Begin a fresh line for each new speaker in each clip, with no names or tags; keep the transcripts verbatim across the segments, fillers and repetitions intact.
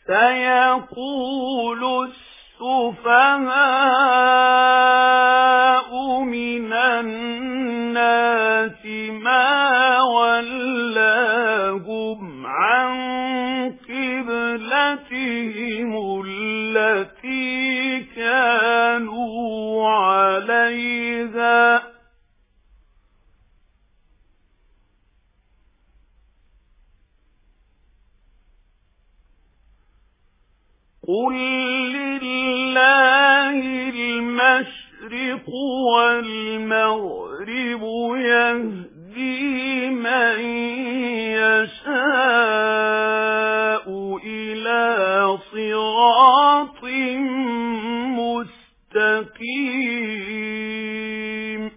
سيقول السفهاء من الناس ما ولاهم عن قبلتهم التي كانوا عليها قل لله المشرق والمغرب يهدي من يشاء إلى صراط مستقيم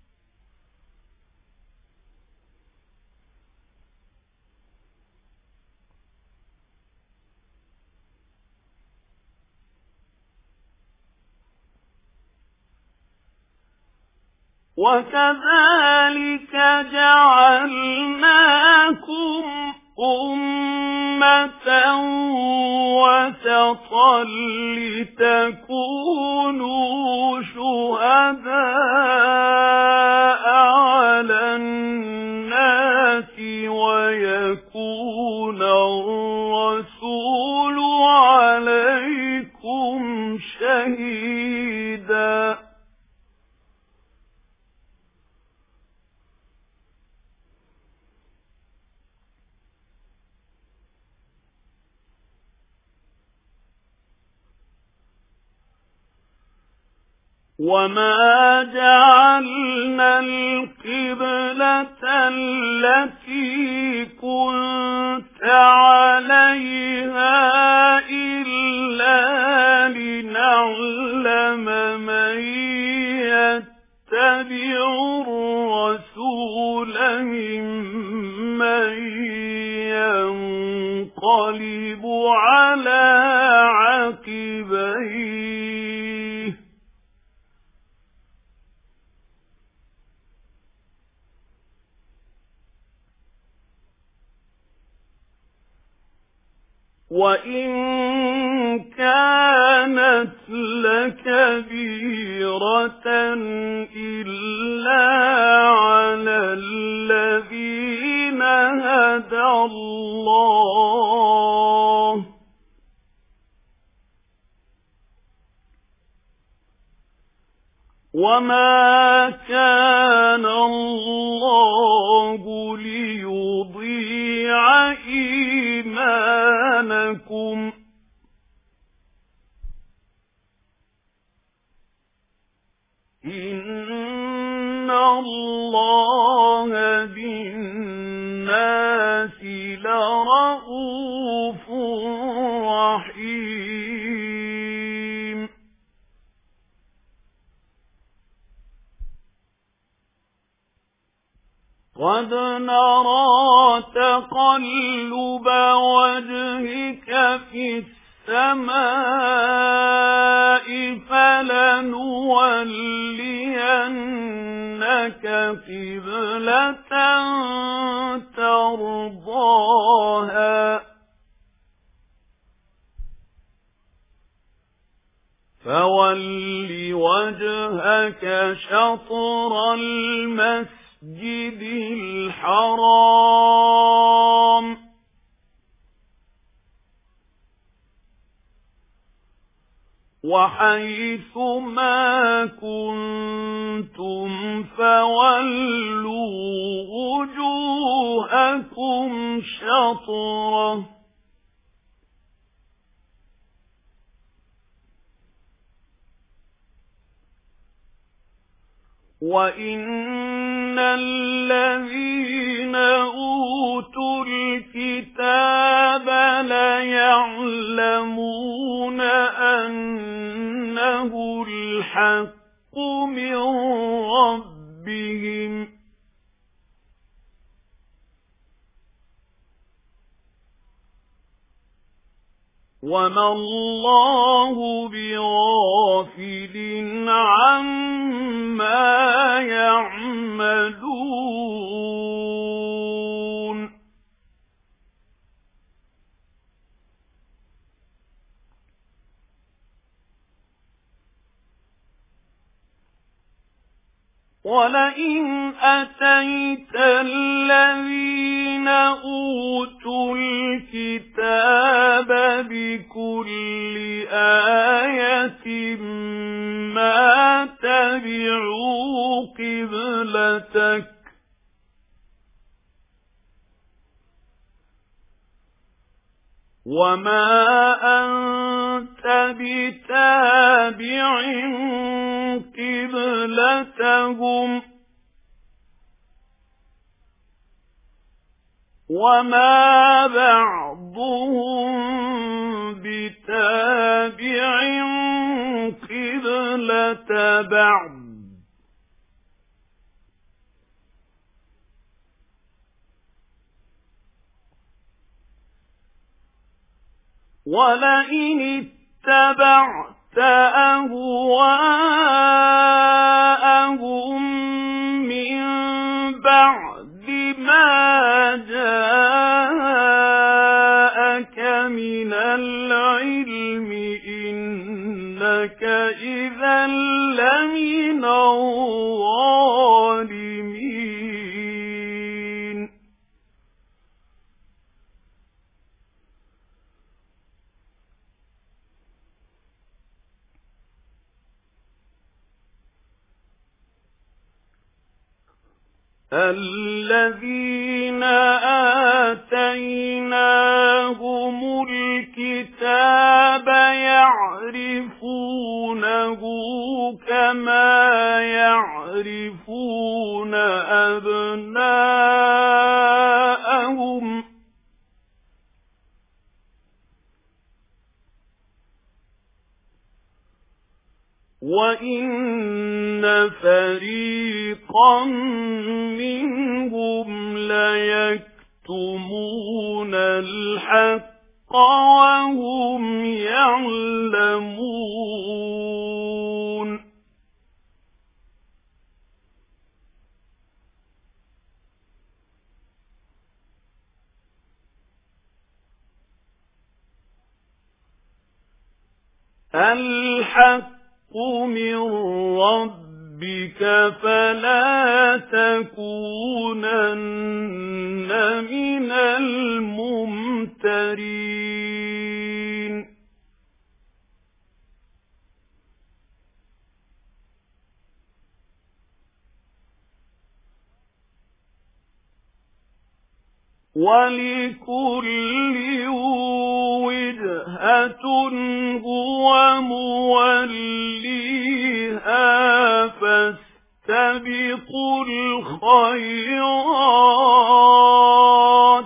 وكذلك جعلناكم أمة وسطا لتكونوا شهداء على الناس ويكون الرسول عليكم شهيدا وما جعلنا القبلة التي كنت عليها إلا لنعلم من يتبع الرسول ممن ينقلب على عقبيه وَإِن كَانَتْ لَكَبِيرَةً إِلَّا عَلَى الَّذِينَ هَدَى اللَّهُ وَمَا كَانَ اللَّهُ لِيُضِيعَ إِيمَانَكُمْ إِنَّ اللَّهَ بِالنَّاسِ لَرَءُوفٌ رَحِيمٌ قَدْ نَرَى تَقَلُّبَ وَجْهِكَ فِي السَّمَاءِ فَلَنُوَلِّيَنَّكَ قِبْلَةً تَرْضَاهَا فَوَلِّ وَجْهَكَ شَطْرَ الْمَسْجِدِ المسجد الحرام وحيث ما كنتم فولوا وجوهكم شطره وَإِنَّ الَّذِينَ أُوتُوا الْكِتَابَ لَيَعْلَمُونَ أَنَّهُ الْحَقُّ مِنْ رَبِّهِمْ وَمَا اللَّهُ بِغَافِلٍ عَمَّا يَعْمَلُونَ وَلَئِنْ أَتَيْتَ الَّذِينَ أُوتُوا الْكِتَابَ بِكُلِّ آيَةٍ مَا تَبِعُوا قِبْلَتَكَ وَمَا أَنْتَ بِتَابِعٍ قِبْلَتَهُمْ وَمَا بَعْضُهُمْ بِتَابِعٍ قِبْلَةَ بَعْضٍ وَلَئِنِ اتَّبَعْتَ أَهْوَاءَهُمْ مِنْ بَعْدِ مَا جَاءَكَ مِنَ الْعِلْمِ إِنَّكَ إِذًا لَّمِنَ الظَّالِمِينَ الَّذِينَ آتَيْنَاهُمُ الْكِتَابَ يَعْرِفُونَهُ كَمَا يَعْرِفُونَ أَبْنَاءَهُمْ وَإِنَّ فَرِيقًا مِنْهُمْ لَيَكْتُمُونَ الْحَقَّ وَهُمْ يَعْلَمُونَ الْحَقُّ مِنْ رَبِّكَ فَلَا تَكُونَنَّ مِنَ الْمُمْتَرِينَ وَلِكُلٍّ وِجْهَةٌ هُوَ مُوَلِّيهَا فَاسْتَبِقُوا الْخَيْرَاتِ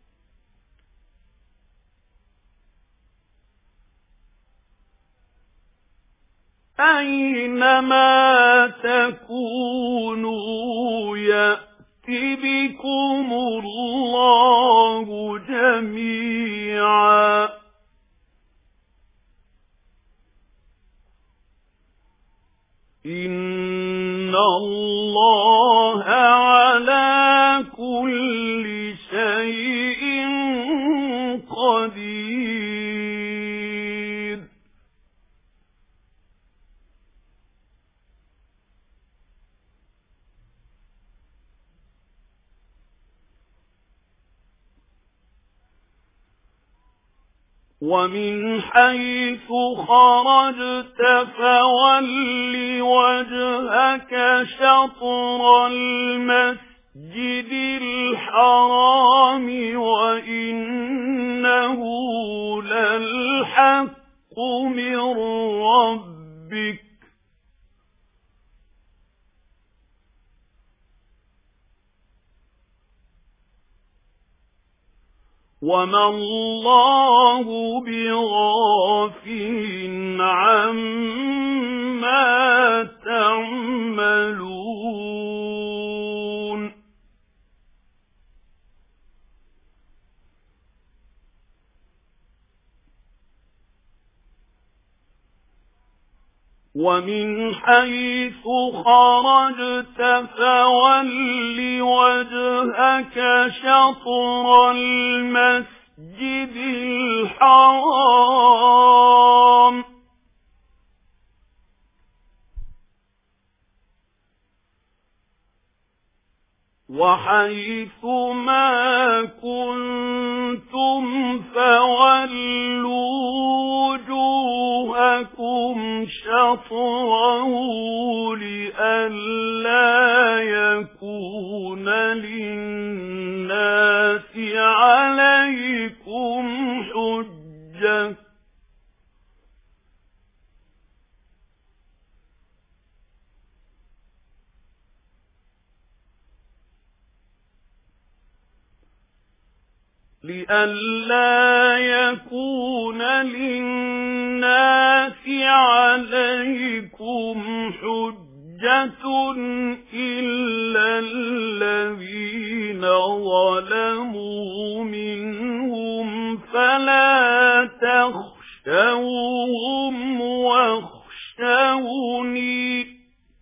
أَيْنَمَا تَكُونُوا يَأْتِ بِكُمُ اللَّهُ جَمِيعًا إِنَّ اللَّهَ عَلَى كُلِّ شَيْءٍ قَدِيرٌ وَمِنْ حَيْثُ خَرَجْتَ فَوَلِّ وَجْهَكَ شَطْرَ الْمَسْجِدِ الْحَرَامِ وَإِنَّهُ لَلْحَقُّ مِنْ رَبِّكَ وَمَا اللَّهُ بِغَافِلٍ عَمَّا تَعْمَلُونَ وَمِنْ حَيْثُ خَرَجْتَ فَوَلِّ وَجْهَكَ شَطْرَ الْمَسْجِدِ الْحَرَامِ وحيث ما كنتم فولوا وجوهكم شطره لئلا يكون للناس عليكم حجة لئلا يكون للناس عليكم حجة إلا الذين ظلموا منهم فلا تخشوهم واخشوني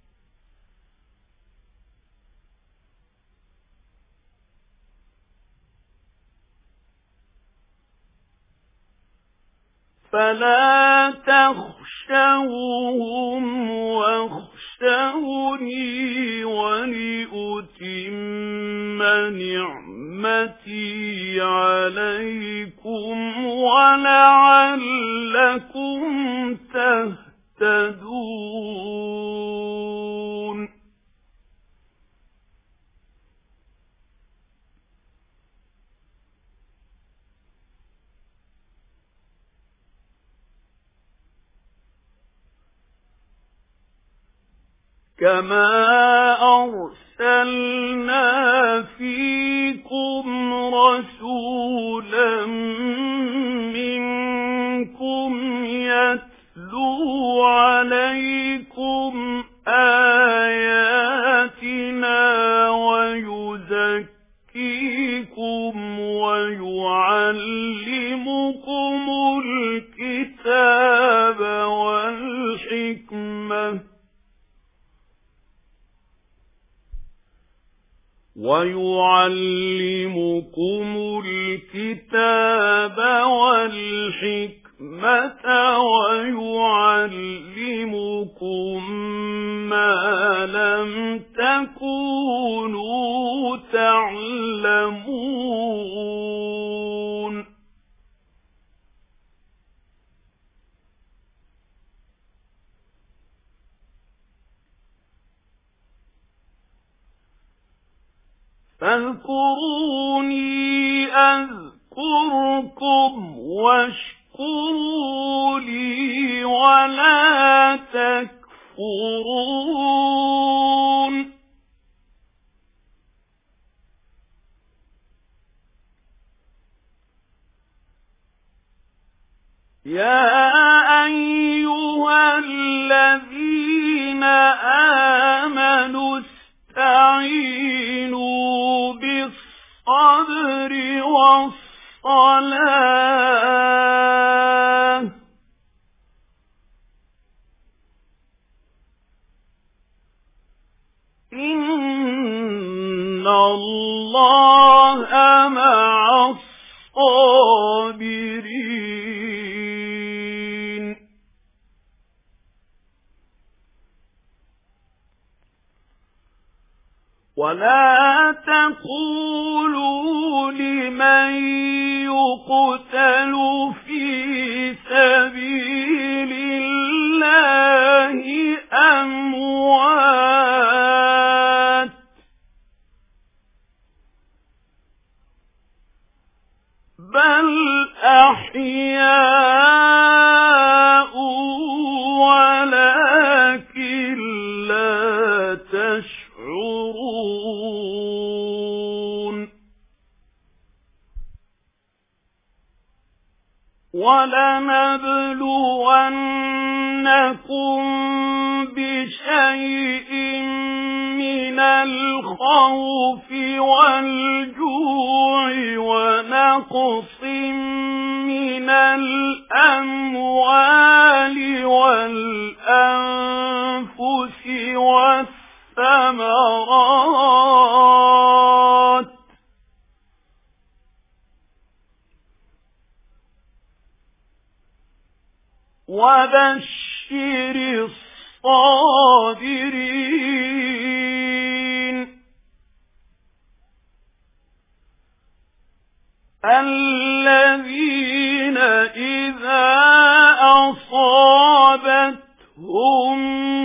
فلا تخشوهم واخشوني ولأتم نعمتي عليكم ولعلكم تهتدون كما أرسلنا فيكم رسولا منكم يتلو عليكم آياتنا ويزكيكم ويعلمكم الكتاب والحكمة ويعلمكم الكتاب والحكمة ويعلمكم ما لم تكونوا تعلمون فاذكروني أذكركم واشكروا لي ولا تكفرون يا أيها الذين آمنوا استعينوا بالصبر والصلاة إن الله مع الصابرين ولا تقولوا لمن يقتل في سبيل الله أموات بل أحياء ولكن لا تشعرون ولنبلونكم بشيء من الخوف والجوع ونقص من الأموال والأنفس والثمرات وبشر الصابرين الذين إذا أصابتهم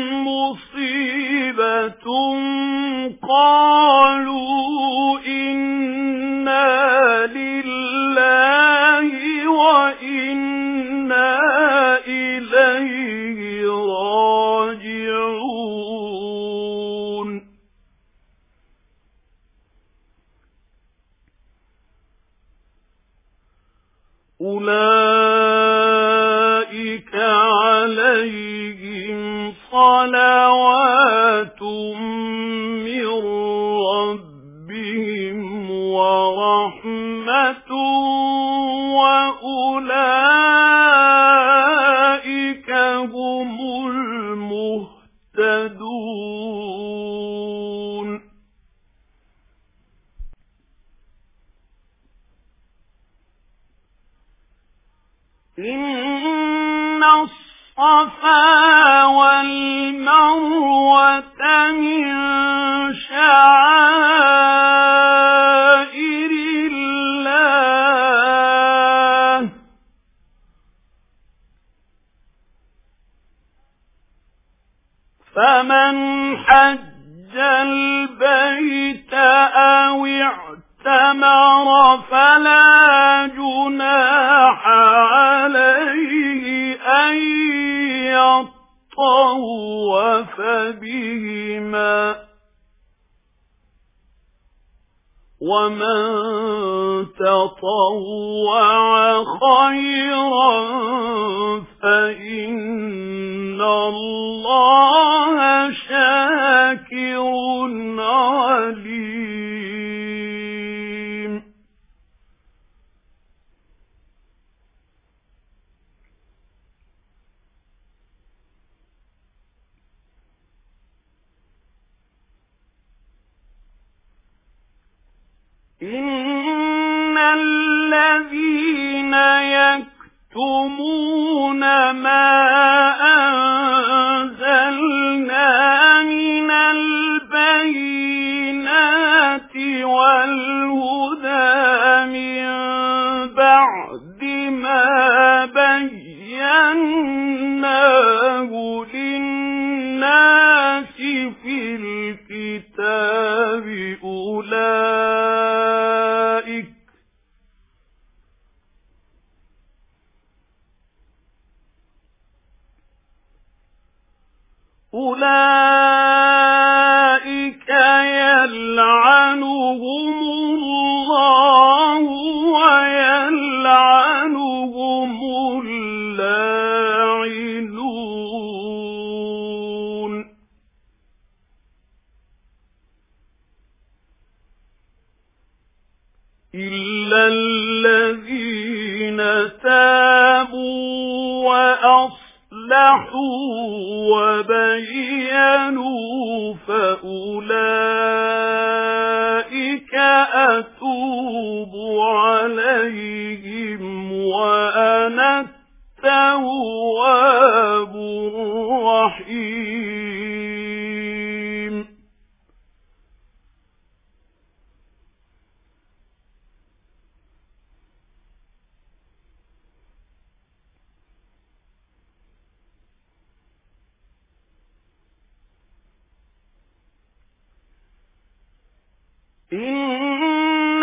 مصيبة قالوا إنا لله وإنا إليه راجعون أولئك عليهم صلوات من ربهم ورحمة وأولئك هم المهتدون إن الصفا والمروة من شعائر الله فمن حج البيت أو اعتمر فلا جناح عليه أن يطوف بهما ومن تطوع خيرا فإن الله شاكر عليم إن الذين يكتمون ما أنزلنا من البينات والهدى من بعد ما بيناه للناس في الكتاب أولئك أولئك يلعنهم الله ويلعنهم اللاعنون إلا الذين تابوا وأصلحوا وبينوا فأولئك أتوب عليهم وأنا التواب الرحيم إن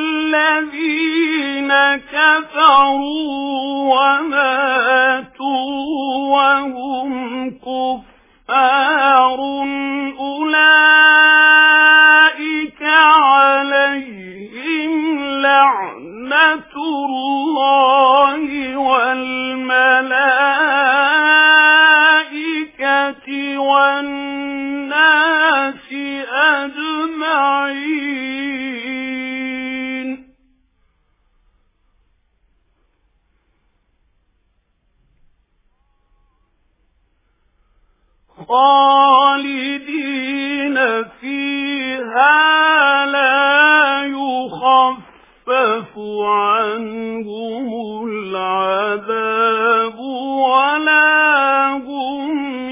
الذين كفروا وماتوا وهم كفار أولئك عليهم لعنة الله والملائكة والناس أجمعين خالدين فيها لا يخفف عنهم العذاب ولا هم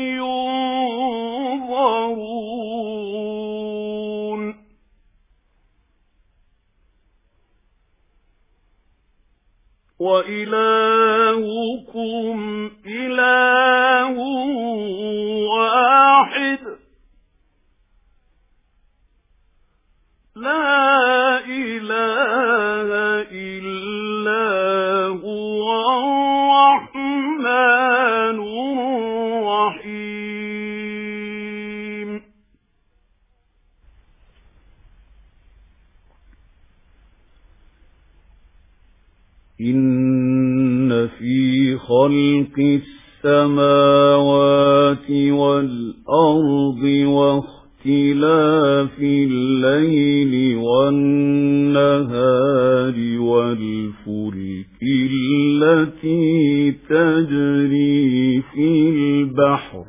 ينظرون وإلهكم إله واحد لا إله إلا هو الرحمن الرحيم إن في خلق السماوات والأرض واختلاف الليل والنهار والفلك التي تجري في البحر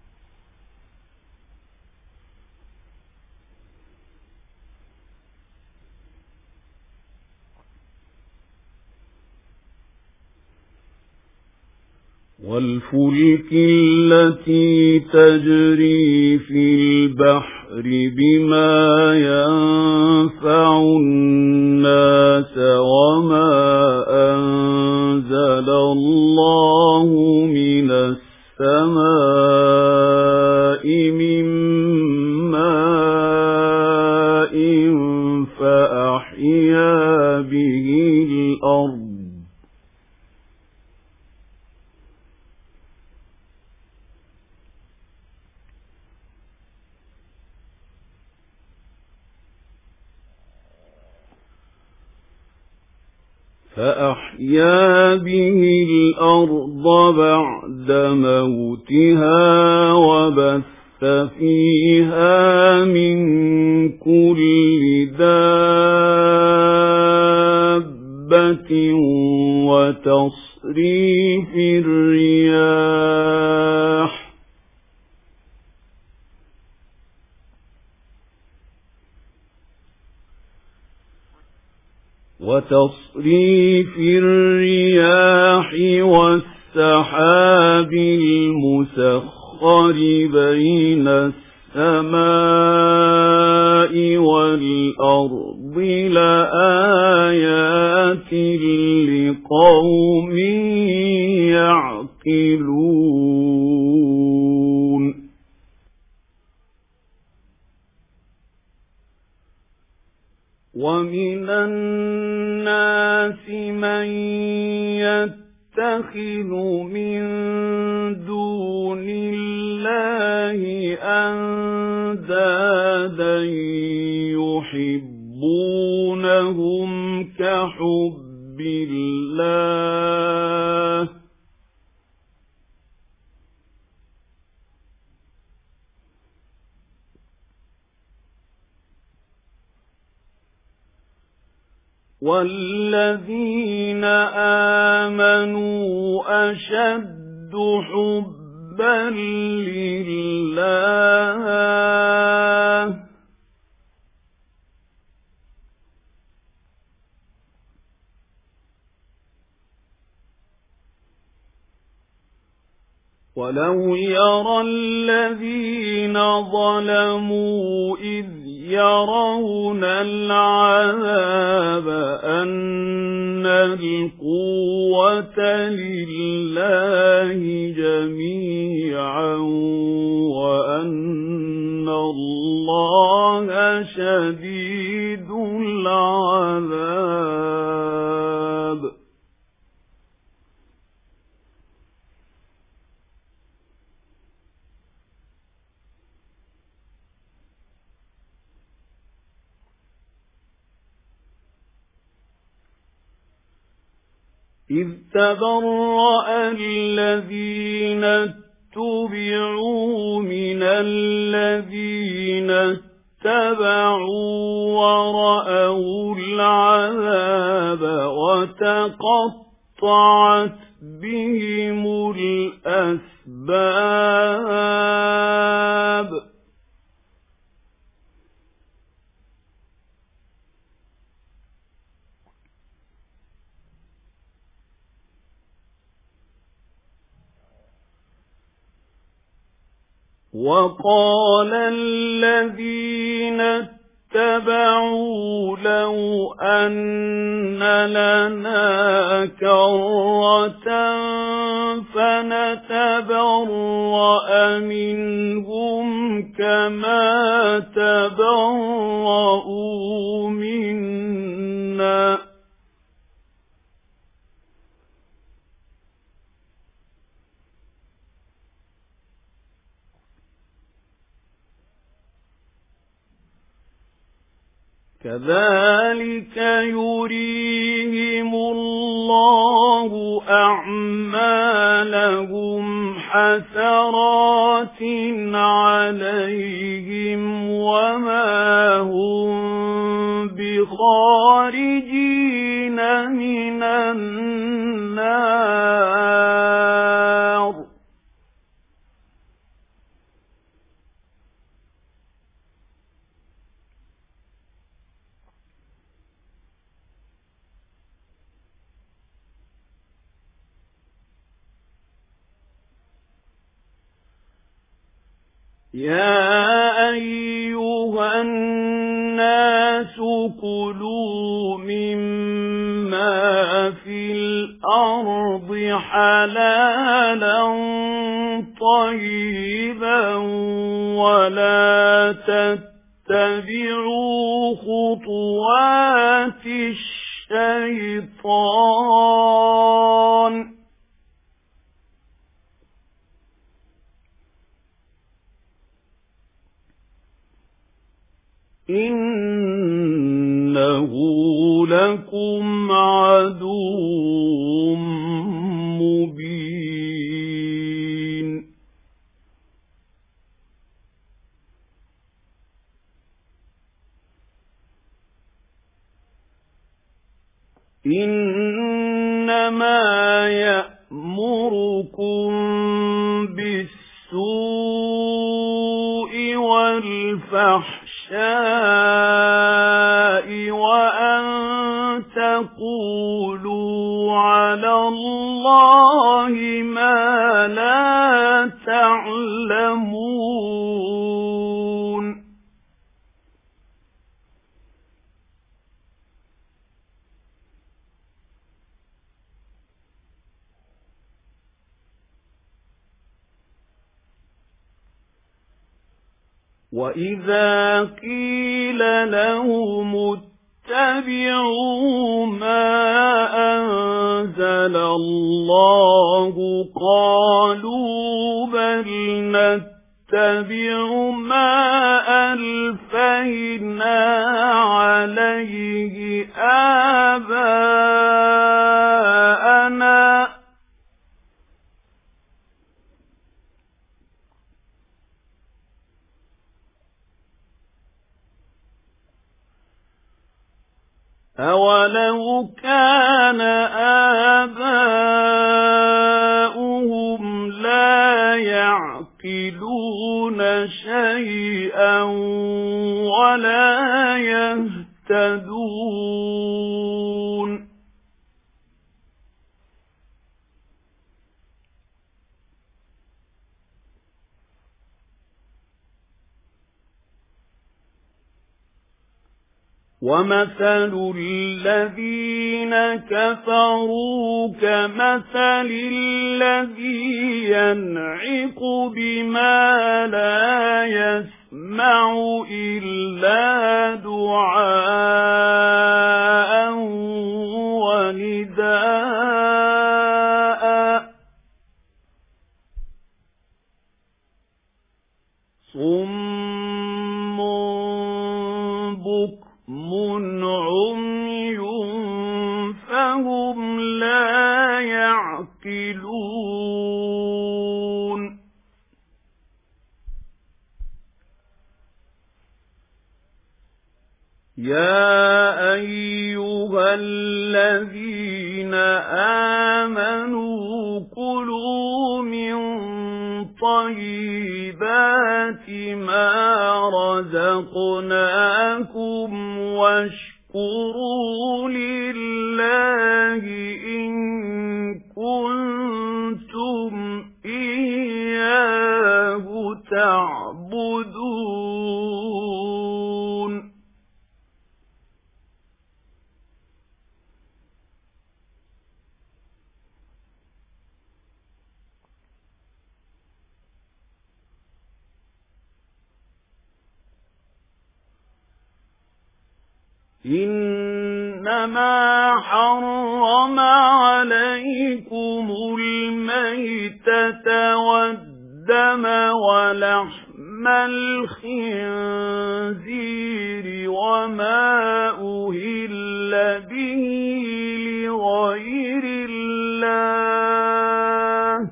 والفلك التي تجري في البحر بما ينفع الناس وما أنزل الله من السماء من ماء فأحيا به الأرض فأحيا به الأرض بعد موتها وبث فيها من كل دابة وتصريف الرياح وتصريف الرياح والسحاب المسخر بين السماء والأرض لآيات لقوم يعقلون ومن الناس من يتخذ من دون الله أندادا يحبونهم كحب الله والذين آمنوا أشد حبا لله ولو يرى الذين ظلموا إذ يرون العذاب أن القوة لله جميعا وأن الله شديد العذاب إذ تبرأ الذين اتبعوا من الذين اتبعوا ورأوا العذاب وتقطعت بهم الأسباب وقال الذين اتَّبَعُوا لَوْ أَنَّ لَنَا كَرَّةً فَنَتَبَرَّأَ مِنْهُمْ كَمَا تَبَرَّءُوا مِنَّا كَذَلِكَ يُرِيهِمُ اللَّهُ أَعْمَالَهُمْ حَسَرَاتٍ عَلَيْهِمْ وَمَا هُمْ بِخَارِجِينَ مِنَ النَّارِ يَا أَيُّهَا النَّاسُ كُلُوا مِمَّا فِي الْأَرْضِ حَلَالًا طَيِّبًا وَلَا تَتَّبِعُوا خُطُوَاتِ الشَّيْطَانِ إِنَّهُ لَكُمْ عَدُوٌّ مُبِينٌ إِنَّمَا يَأْمُرُكُم بِالسُّوءِ وَالْفَحْشَاءِ وَأَن تَقُولُوا عَلَى اللَّهِ مَا لَا تَعْلَمُونَ وَإِذَا قِيلَ لَهُمُ اتَّبِعُوا مَا أَنزَلَ اللَّهُ قَالُوا بَلْ نَتَّبِعُ مَا أَلْفَيْنَا عَلَيْهِ آبَاءَنَا أَوَلَوْ كَانَ آبَاؤُهُمْ لَا يَعْقِلُونَ شَيْئًا وَلَا يَهْتَدُونَ وَمَثَلُ الَّذِينَ كَفَرُوا كَمَثَلِ الَّذِي يَنْعِقُ بِمَا لَا يَسْمَعُ إِلَّا دُعَاءً وَنِدَاءً صُمٌّ بُكْمٌ عُمْيٌ فَهُمْ لَا يَعْقِلُونَ يَا أَيُّهَا الَّذِينَ آمَنُوا كُلُوا مِن طَيِّبَاتِ مَا رَزَقْنَاكُمْ وَاشْكُرُوا لِلَّهِ إِن كُنتُمْ إِيَّاهُ تَعْبُدُونَ إنما حرم عليكم الميتة والدم ولحم الخنزير وما أهل به لغير الله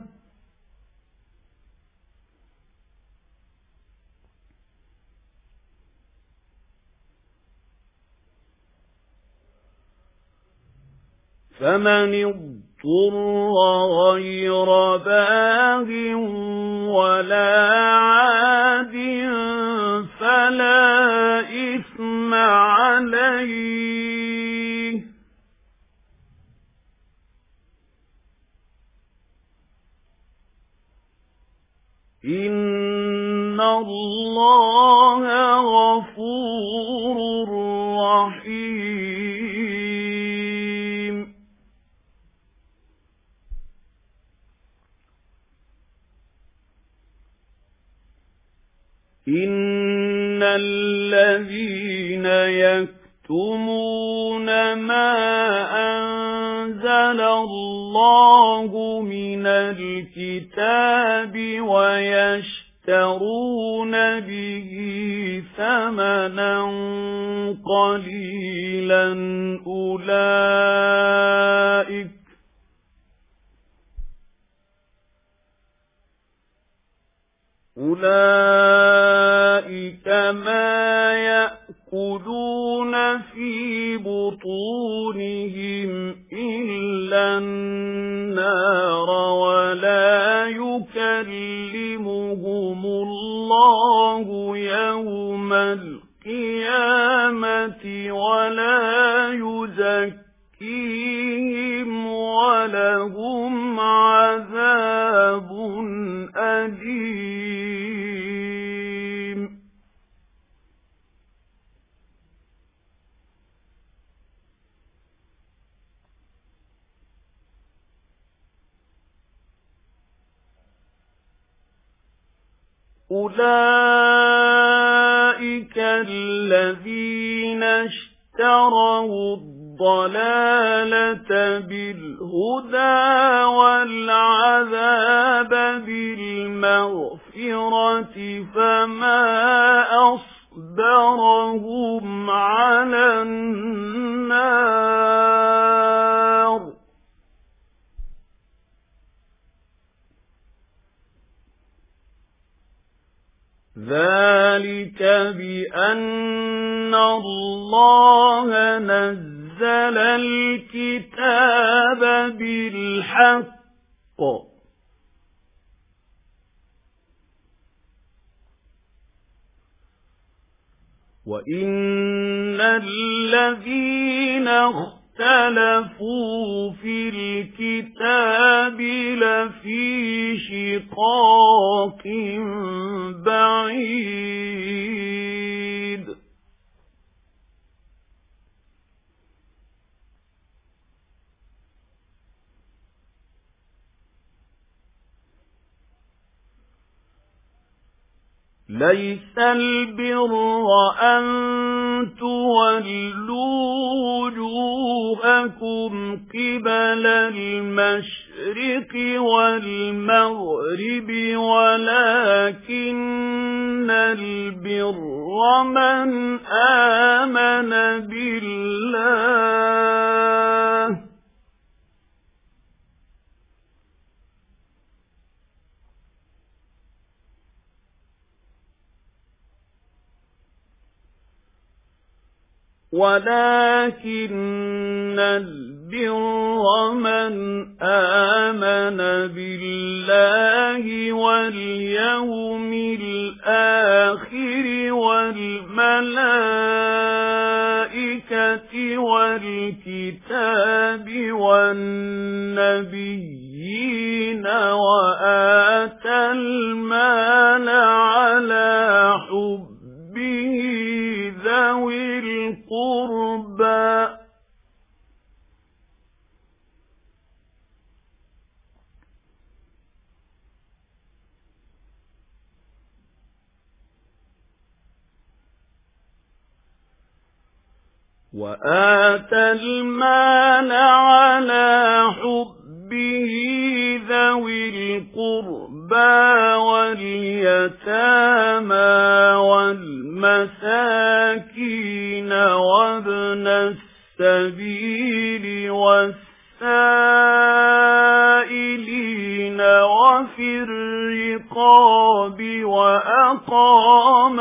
فمن اضطر غير باغ ولا عاد فلا إثم عليه إن الله غفور رحيم إن الذين يكتمون ما أنزل الله من الكتاب ويشترون به ثمنا قليلا أولئك أولئك ما يأكلون في بطونهم إلا النار ولا يكلمهم الله يوم القيامة ولا يزكيهم ولهم عذاب أليم أولئك الذين اشتروا الضلالة بالهدى والعذاب بالمغفرة فما أصبرهم على النار ذلك بأن الله نزل الكتاب بالحق وإن الذين اختلفوا في الكتاب لفي شقاق بعيد ليس البر أن تولوا وجوهكم قبل المشرق والمغرب ولكن البر من آمن بالله ولكن البر من آمن بالله واليوم الآخر والملائكة والكتاب والنبيين وآتى المال على حبه ذوي القربى وآتى المال على حبه ذوي القربى واليتامى والمساكين وابن السبيل والسائلين وفي الرقاب وأقام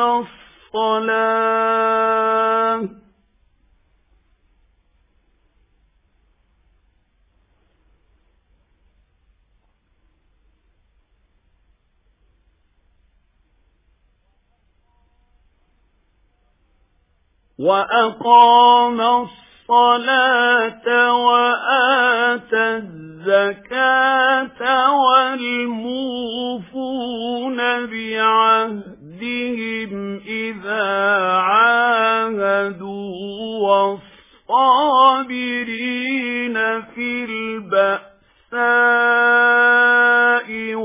الصلاة وأقام الصلاة وآتى الزكاة والموفون بعهدهم إذا عاهدوا والصابرين في البأساء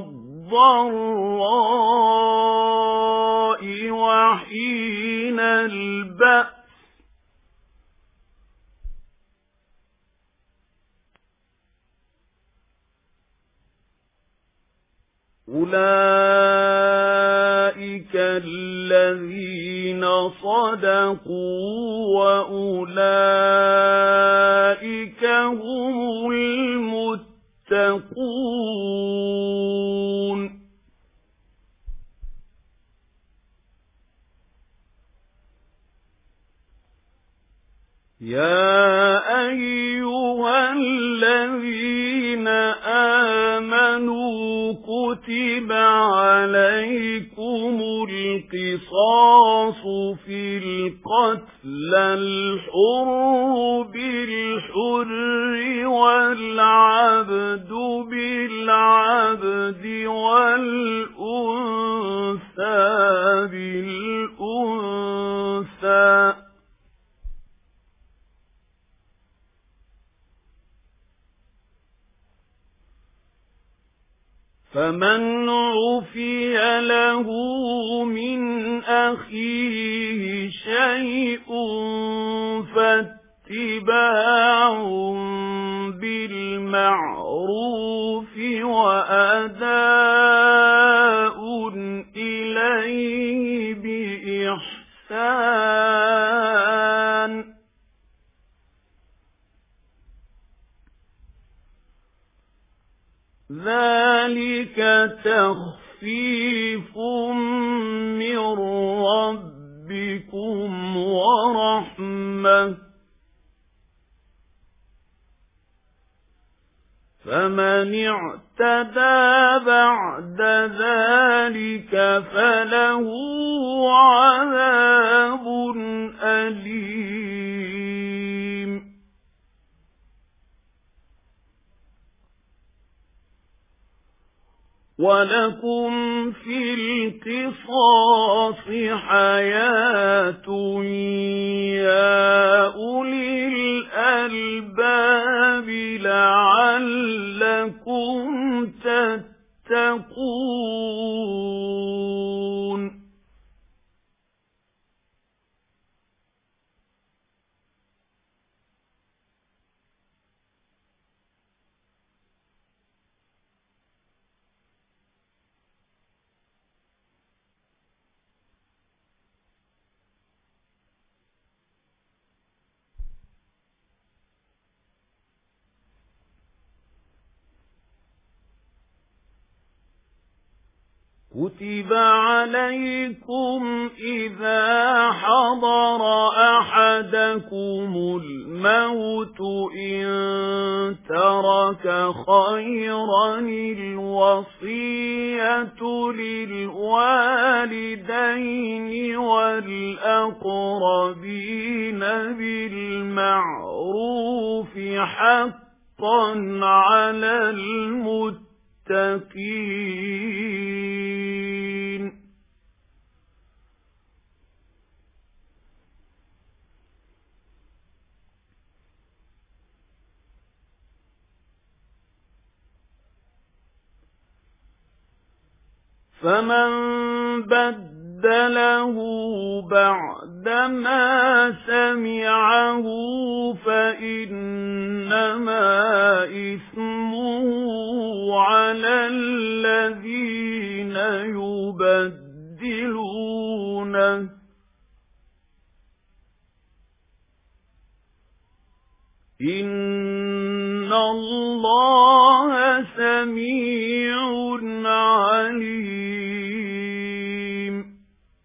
والضراء وحين البأس أولئك الذين صدقوا وأولئك هم المتقون يا أيها الذين آمنوا كتب عليكم القصاص في القتل الحر بالحر والعبد بالعبد والأنثى بالأنثى فمن عفي له من أخيه شيء فاتباع بالمعروف وأداء إليه بإحسان ذلك تخفيف من ربكم ورحمة فمن اعتدى بعد ذلك فله عذاب أليم ولكم في القصاص حياة يا أولي الألباب لعلكم تتقون كتب عليكم إذا حضر أحدكم الموت إن ترك خيرا الوصية للوالدين والأقربين بالمعروف حقا على المتقين فمن بدل بَدَّلَهُ بَعْدَمَا سَمِعَهُ فَإِنَّمَا إِثْمُهُ عَلَى الَّذِينَ يُبَدِّلُونَهُ إِنَّ اللَّهَ سَمِيعٌ عَلِيمٌ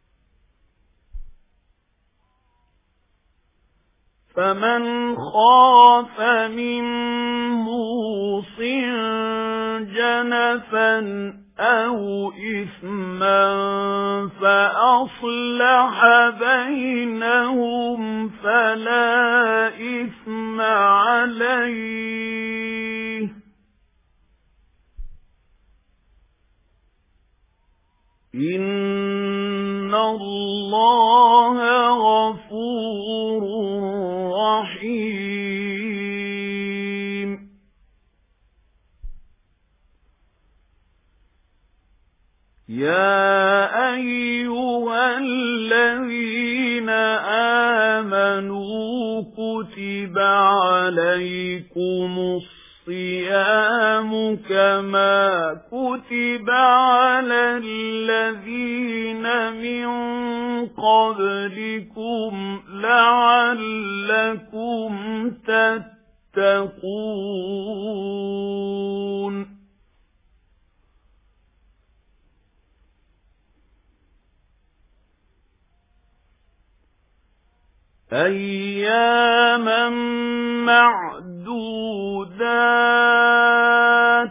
فَمَنْ خَافَ مِنْ مُوصٍ جَنَفًا أَوْ إِثْمًا فَأَصْلَحَ بَيْنَهُمْ فَلَا إِثْمَ عَلَيْهِ إِنَّ اللَّهَ غَفُورٌ رَّحِيمٌ يَا أَيُّهَا الَّذِينَ آمَنُوا كُتِبَ عَلَيْكُمُ الصِّيَامُ كَمَا كُتِبَ عَلَى الَّذِينَ مِن قَبْلِكُمْ لَعَلَّكُمْ تَتَّقُونَ أَيَّامًا مَّعْدُودَاتٍ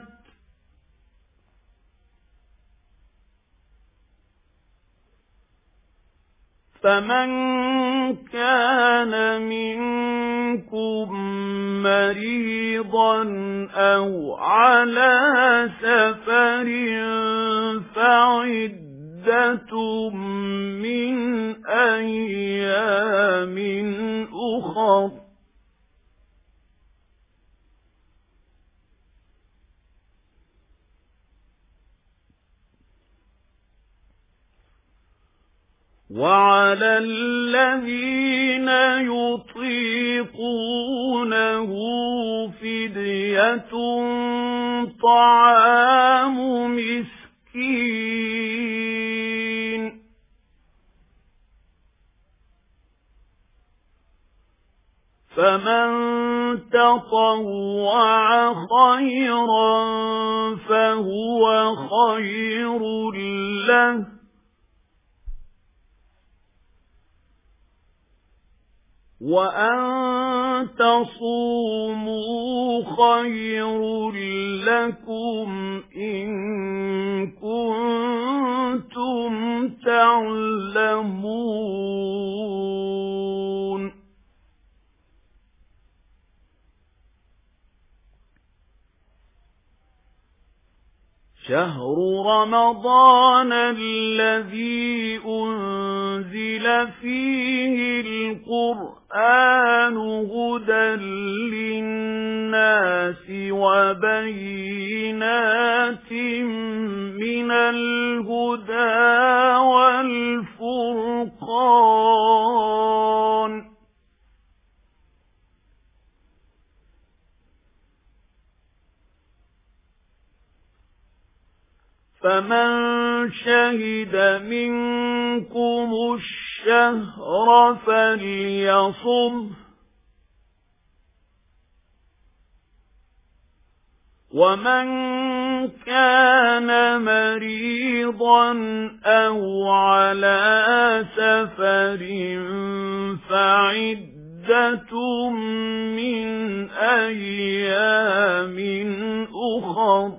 فَمَن كَانَ مِنكُم مَّرِيضًا أَوْ عَلَى سَفَرٍ فَعِدَّةٌ مِّنْ أَيَّامٍ أُخَرَ وَعَلَى الَّذِينَ يُطِيقُونَهُ فِدْيَةٌ طَعَامُ مِسْكِينٍ فَمَن تَطَوَّعَ خَيْرًا فَهُوَ خَيْرٌ لَّهُ وَأَن تَصُومُوا خَيْرٌ لَّكُمْ إِن كُنتُمْ تَعْلَمُونَ شَهْرُ رَمَضَانَ الَّذِي أُنزِلَ فِيهِ الْقُرْآنُ هُدًى لِّلنَّاسِ وَبَيِّنَاتٍ مِّنَ الْهُدَى وَالْفُرْقَانِ فَمَن شَهِدَ مِنكُمُ الشَّهْرَ فَلْيَصُمْهُ وَمَن كَانَ مَرِيضًا أَوْ عَلَى سَفَرٍ فَعِدَّةٌ مِّنْ أَيَّامٍ أُخَرَ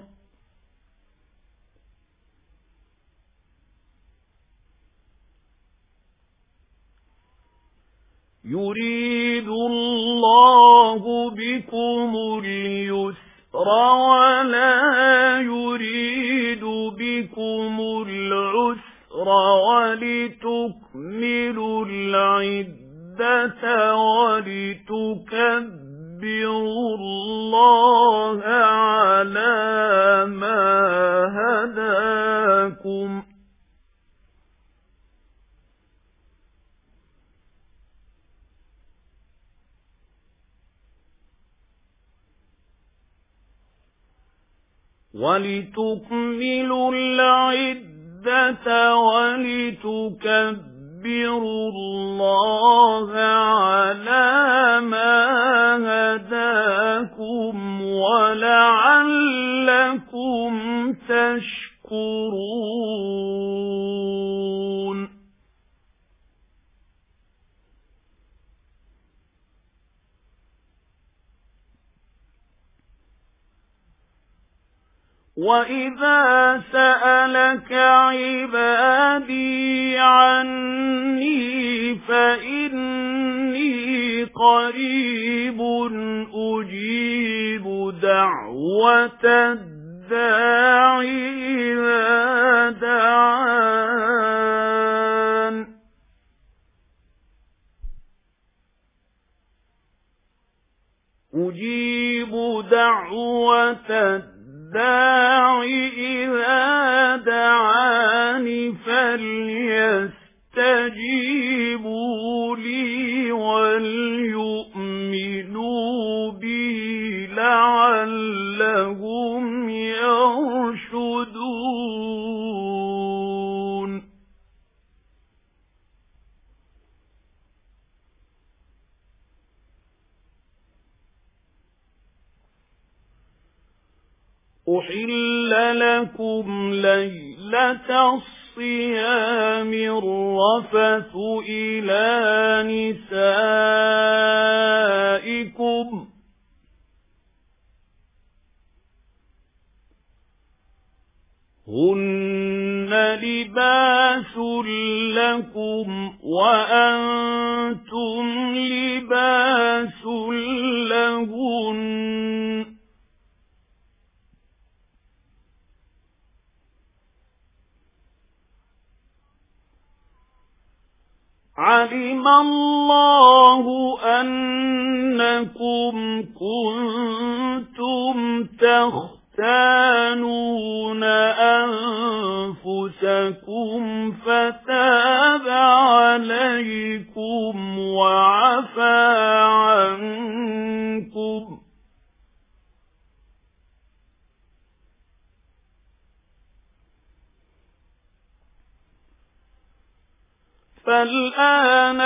يُرِيدُ اللَّهُ بِكُمُ الْيُسْرَ وَلَا يُرِيدُ بِكُمُ الْعُسْرَ وَلِتُكْمِلُوا الْعِدَّةَ وَلِتُكَبِّرُوا اللَّهَ عَلَى مَا هَدَاكُمْ وَلِتُكْمِلُوا الْعِدَّةَ وَلِتُكَبِّرُوا اللَّهَ عَلَى مَا هَدَاكُمْ وَلَعَلَّكُمْ تَشْكُرُونَ. وَإِذَا سَأَلَكَ عِبَادِي عَنِّي فَإِنِّي قَرِيبٌ أُجِيبُ دَعْوَةَ الدَّاعِ إِذَا دَعَانِ أُجِيبُ دَعْوَةَ الدَّاعِ إِذَا دَعَانِ فَلْيَسْتَجِيبُوا لِي وَلْيُؤْمِنُوا بِي لَعَلَّهُمْ يَرْشُدُونَ. أُحِلَّ لَكُمْ لَيْلَةَ الصِّيَامِ الرَّفَثُ إِلَى نِسَائِكُمْ هُنَّ لِبَاسٌ لَكُمْ وَأَنْتُمْ لِبَاسٌ لَهُنَّ عَلِمَ اللَّهُ أَنَّكُمْ كُنتُمْ تَخْتَانُونَ أَنفُسَكُمْ فَتَابَ عَلَيْكُمْ وَعَفَا عَنكُمْ فَالْآنَ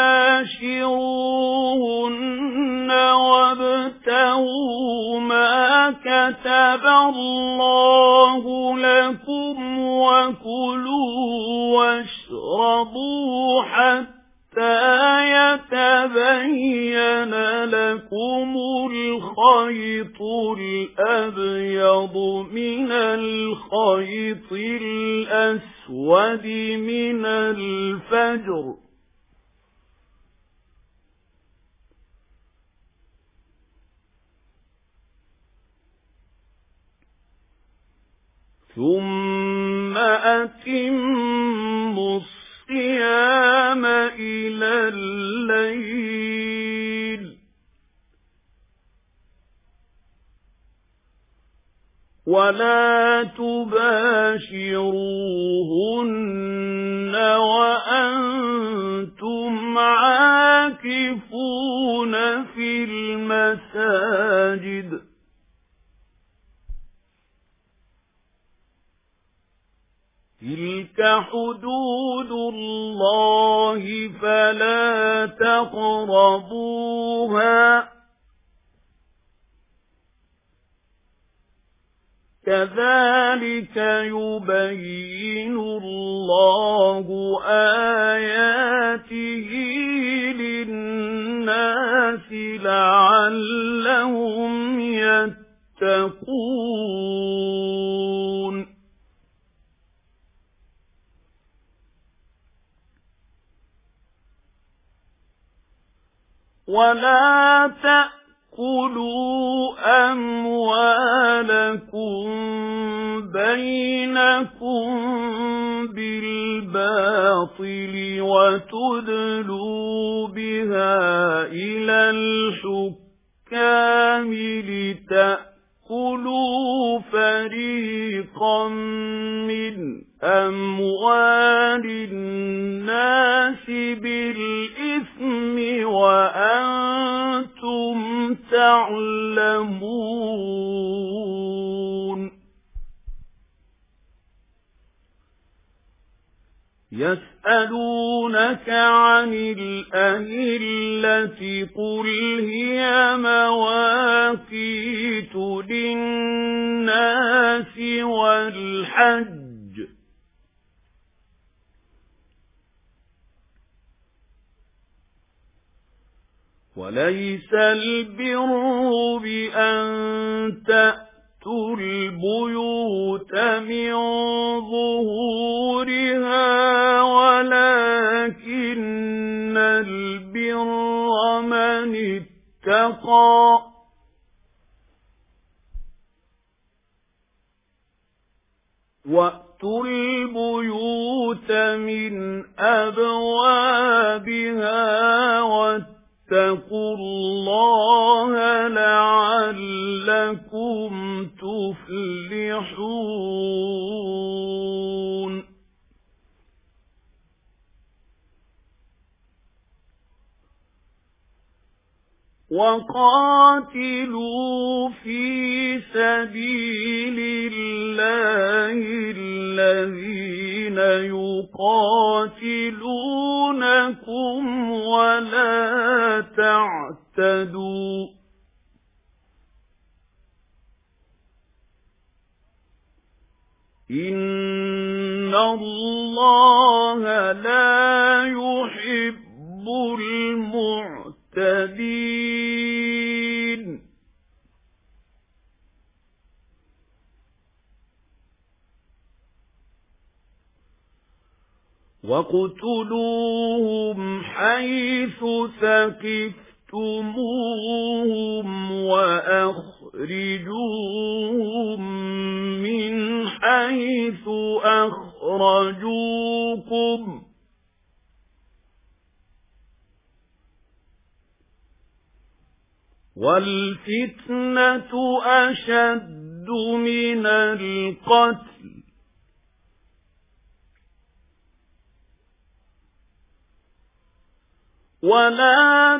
بَاشِرُوهُنَّ وَابْتَغُوا مَا كَتَبَ اللَّهُ لَكُمْ وَكُلُوا وَاشْرَبُوا حَتَّى يَتَبَيَّنَ لَكُمُ الْخَيْطُ الْأَبْيَضُ مِنَ الْخَيْطِ الْأَسْوَدِ مِنَ الْفَجْرِ ثُمَّ أَتِمُّوا الصِّيَامَ إِلَى اللَّيْلِ وَلَا تُبَاشِرُوهُنَّ وَأَنْتُمْ عَاكِفُونَ فِي الْمَسَاجِدِ تِلْكَ حُدُودُ اللَّهِ فَلَا تَقْرَبُوهَا كَذَلِكَ يُبَيِّنُ اللَّهُ آيَاتِهِ لِلنَّاسِ لَعَلَّهُمْ يَتَّقُونَ. وَلَا تَأْكُلُوا أَمْوَالَكُمْ بَيْنَكُمْ بِالْبَاطِلِ وَتُدْلُوا بِهَا إِلَى الْحُكَّامِ لِتَأْكُلُوا فَرِيقًا مِنْ أَمْوَالِ النَّاسِ بِالْإِثْمِ وَأَنْتُمْ تَعْلَمُونَ. يسألونك عن الأهلة قل هي مواقيت للناس والحج وليس البر بأن تأتوا البيوت من ظهورها ولكن البر من اتقى وَأْتُوا الْبُيُوتَ مِنْ أَبْوَابِهَا وَاتَّقُوا اللَّهَ لَعَلَّكُمْ تُفْلِحُونَ وَقَاتِلُوا فِي سَبِيلِ اللَّهِ الَّذِينَ يُقَاتِلُونَكُمْ وَلَا تَعْتَدُوا إِنَّ اللَّهَ لَا يُحِبُّ الْمُعْتَدِينَ وَاقْتُلُوهُمْ حَيْثُ ثَقِفْتُمُوهُمْ وَأَخْرِجُوهُمْ مِنْ حَيْثُ أَخْرَجُوكُمْ وَالْفِتْنَةُ أَشَدُّ مِنَ الْقَتْلِ وَلَا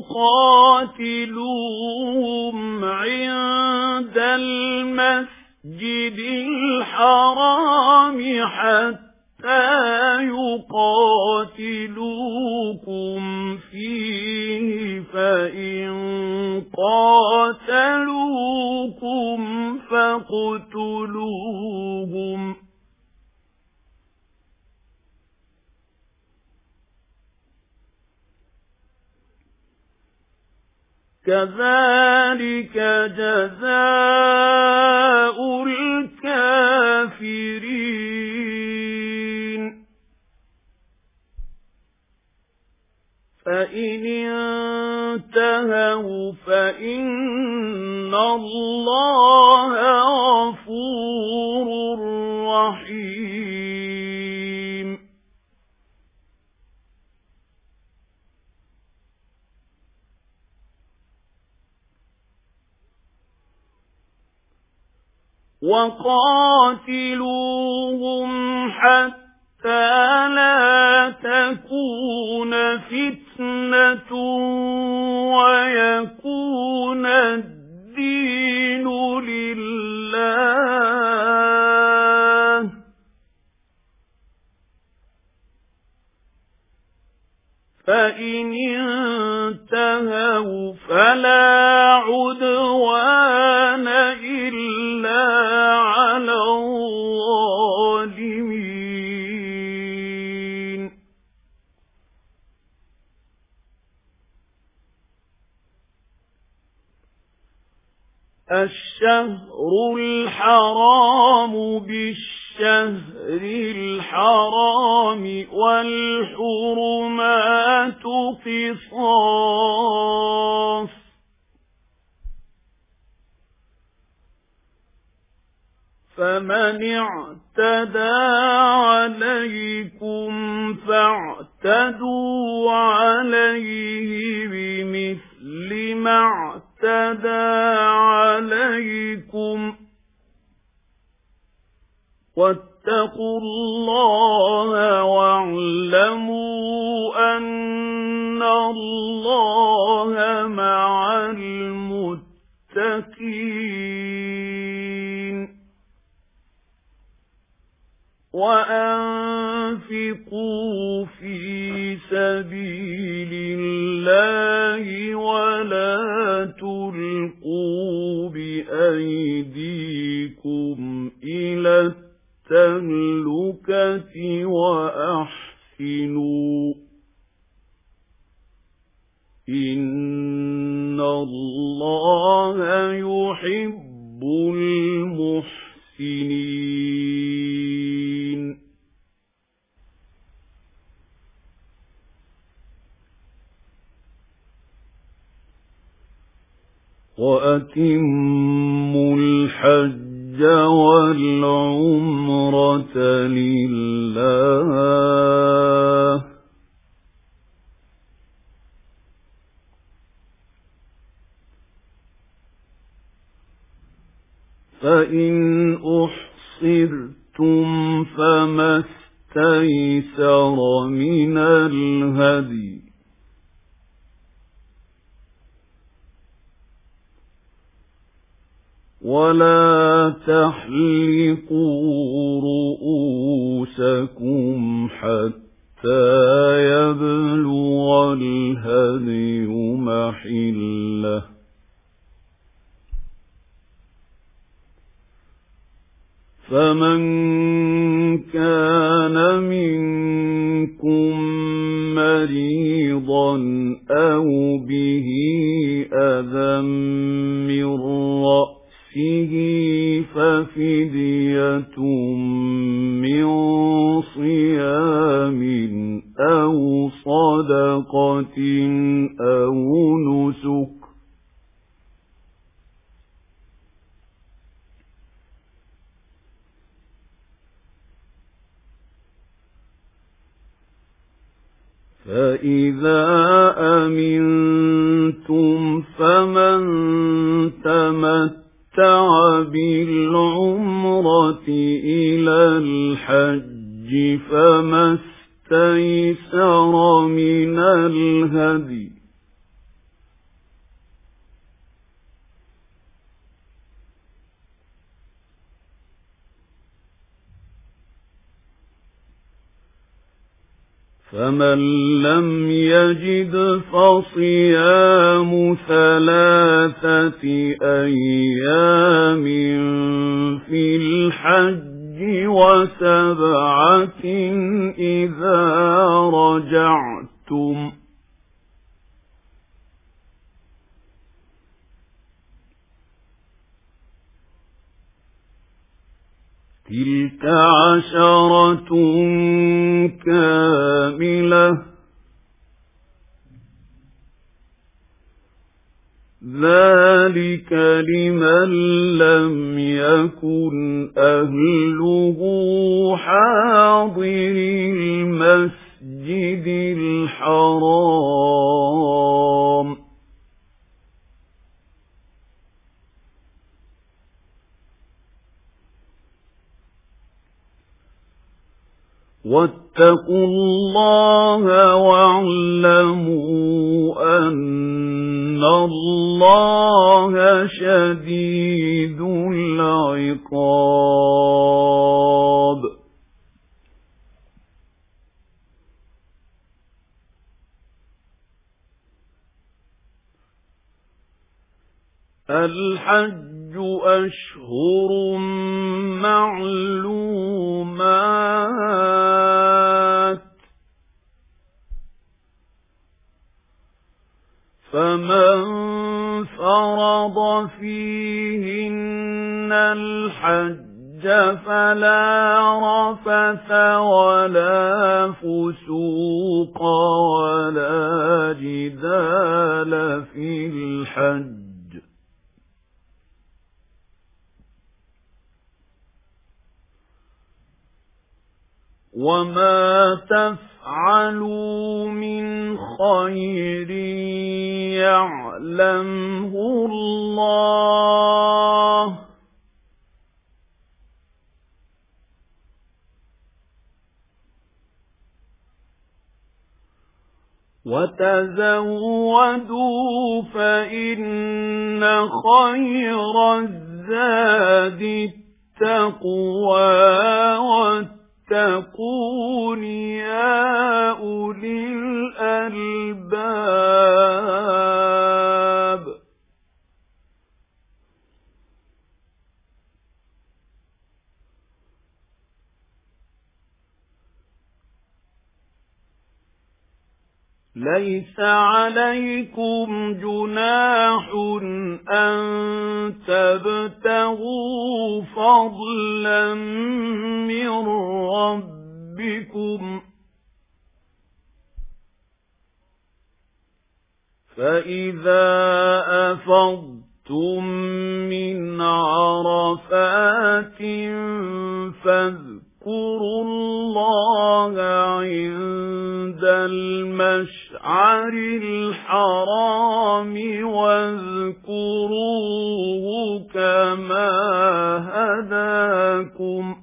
تُقَاتِلُوهُمْ عِندَ الْمَسْجِدِ الْحَرَامِ حَتَّى يُقَاتِلُوكُمْ فِيهِ فَإِن قَاتَلُوكُمْ فَاقْتُلُوهُمْ كَذَلِكَ جَزَاءُ الْكَافِرِينَ فَإِنِ انتَهَوْا فَإِنَّ اللَّهَ غَفُورٌ رَّحِيمٌ وَقَاتِلُوهُمْ حَتَّى لَا تَكُونَ فِتْنَةٌ وَيَكُونَ الدِّينُ لِلَّهِ فَإِنِ انتَهَوْا فَلَا عُدْوَانَ إِلَّا عَلَى الظَّالِمِينَ الشَّهْرُ الْحَرَامُ بِالشَّهْرِ الْحَرَامِ وَالْحُرُمَاتُ قِصَاصٌ فَمَنِ اعْتَدَى عَلَيْكُمْ فَاعْتَدُوا عَلَيْهِ بِمِثْلِ مَا اعْتَدَى عَلَيْكُمْ وَاتَّقُوا اللَّهَ وَاعْلَمُوا أَنَّ اللَّهَ مَعَ الْمُتَّقِينَ وَأَنفِقُوا وأنفقوا في سبيل الله ولا تلقوا بأيديكم إلى التهلكة وأحسنوا إن الله يحب المحسنين. وأتموا الحج والعمرة لله فإن أحصرتم فما استيسر من الهدي ولا تحلقوا رؤوسكم حتى يبلغ الهدي محله فمن كان منكم مريضا أو به أذى من رأسه ففدية من صيام أو صدقة أو نسك فإذا أمنتم فمن تمتع بالعمرة إلى الحج فما استيسر من الهدي فمن لم يجد فصيام ثلاثة أيام في الحج وسبعة إذا رجعتم تلك عشرة كاملة ذلك لمن لم يكن أهله حاضر المسجد الحرام واتقوا الله واعلموا أن الله شديد العقاب الحج أشهر معلومات فمن فرض فيهن الحج فلا رفث ولا فسوق ولا جدال في الحج وما تفعلوا من خير يعلمه الله وتزودوا فإن خير الزاد التقوى واتقون يا أولي الألباب ليس عليكم جناح أن تبتغوا فضلا من ربكم فإذا أفضتم من عرفات فاذكروا الله عند المشعر الحرام واذكروه كما هداكم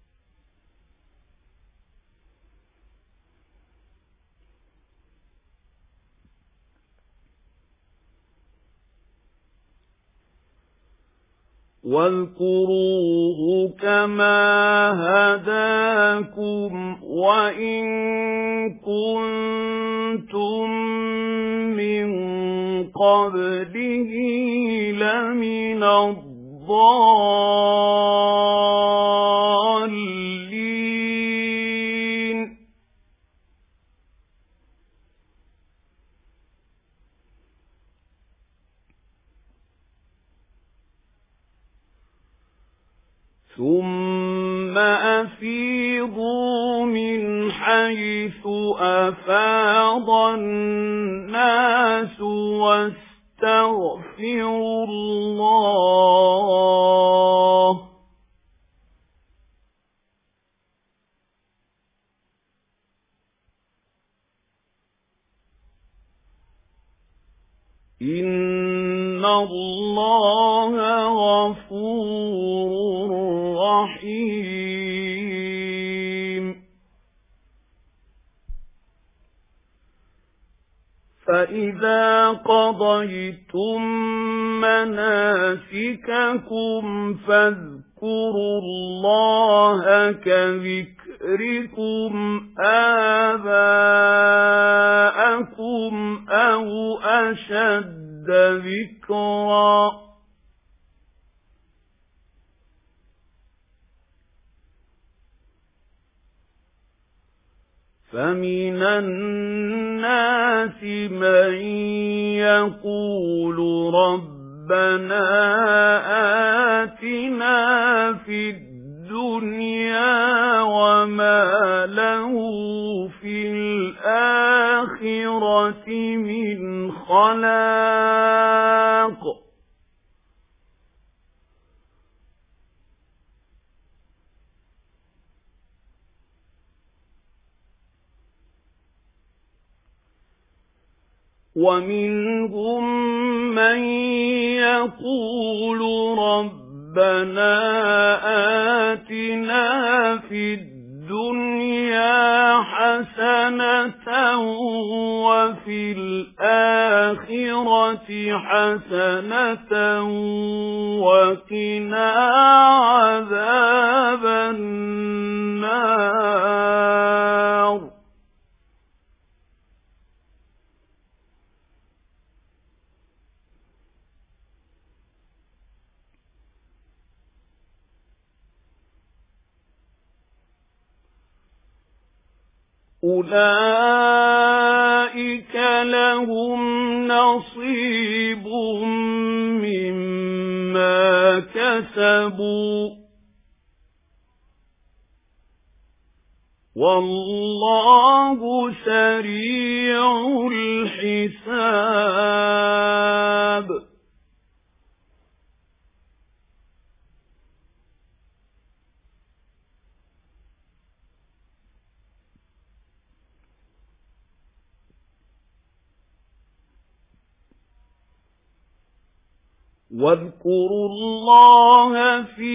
واذكروه كما هداكم وإن كنتم من قبله لمن الضالين ثم أفيضوا من حيث أفاض الناس واستغفروا الله إن الله غفور رحيم فإذا قضيتم مناسككم فاذكروا الله كذكركم آباءكم أو أشد ذكرا فمن الناس من يقول ربنا آتنا في الدنيا وما له في الآخرة من خلاق ومنهم من يقول ربنا آتنا في الدنيا حسنة وفي الآخرة حسنة وقنا عذاب النار أولئك لهم نصيب مما كسبوا والله سريع الحساب واذكروا الله في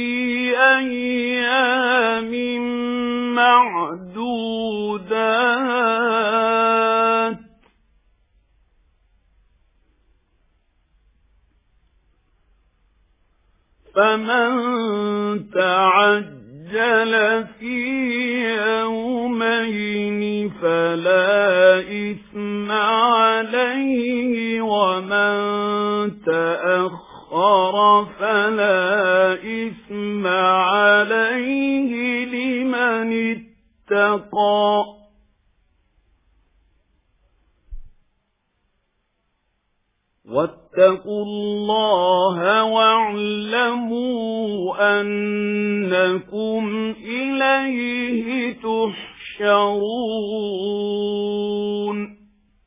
أيام معدودات فمن تعجل تَعَجَّلَ فِي يَوْمَيْنِ فَلَا إِثْمَ عَلَيْهِ وَمَن تَأَخَّرَ فَلَا إِثْمَ عَلَيْهِ لِمَنِ اتَّقَى وَاتَّقُوا اللَّهَ وَاعْلَمُوا أَنَّكُمْ إِلَيْهِ تُحْشَرُونَ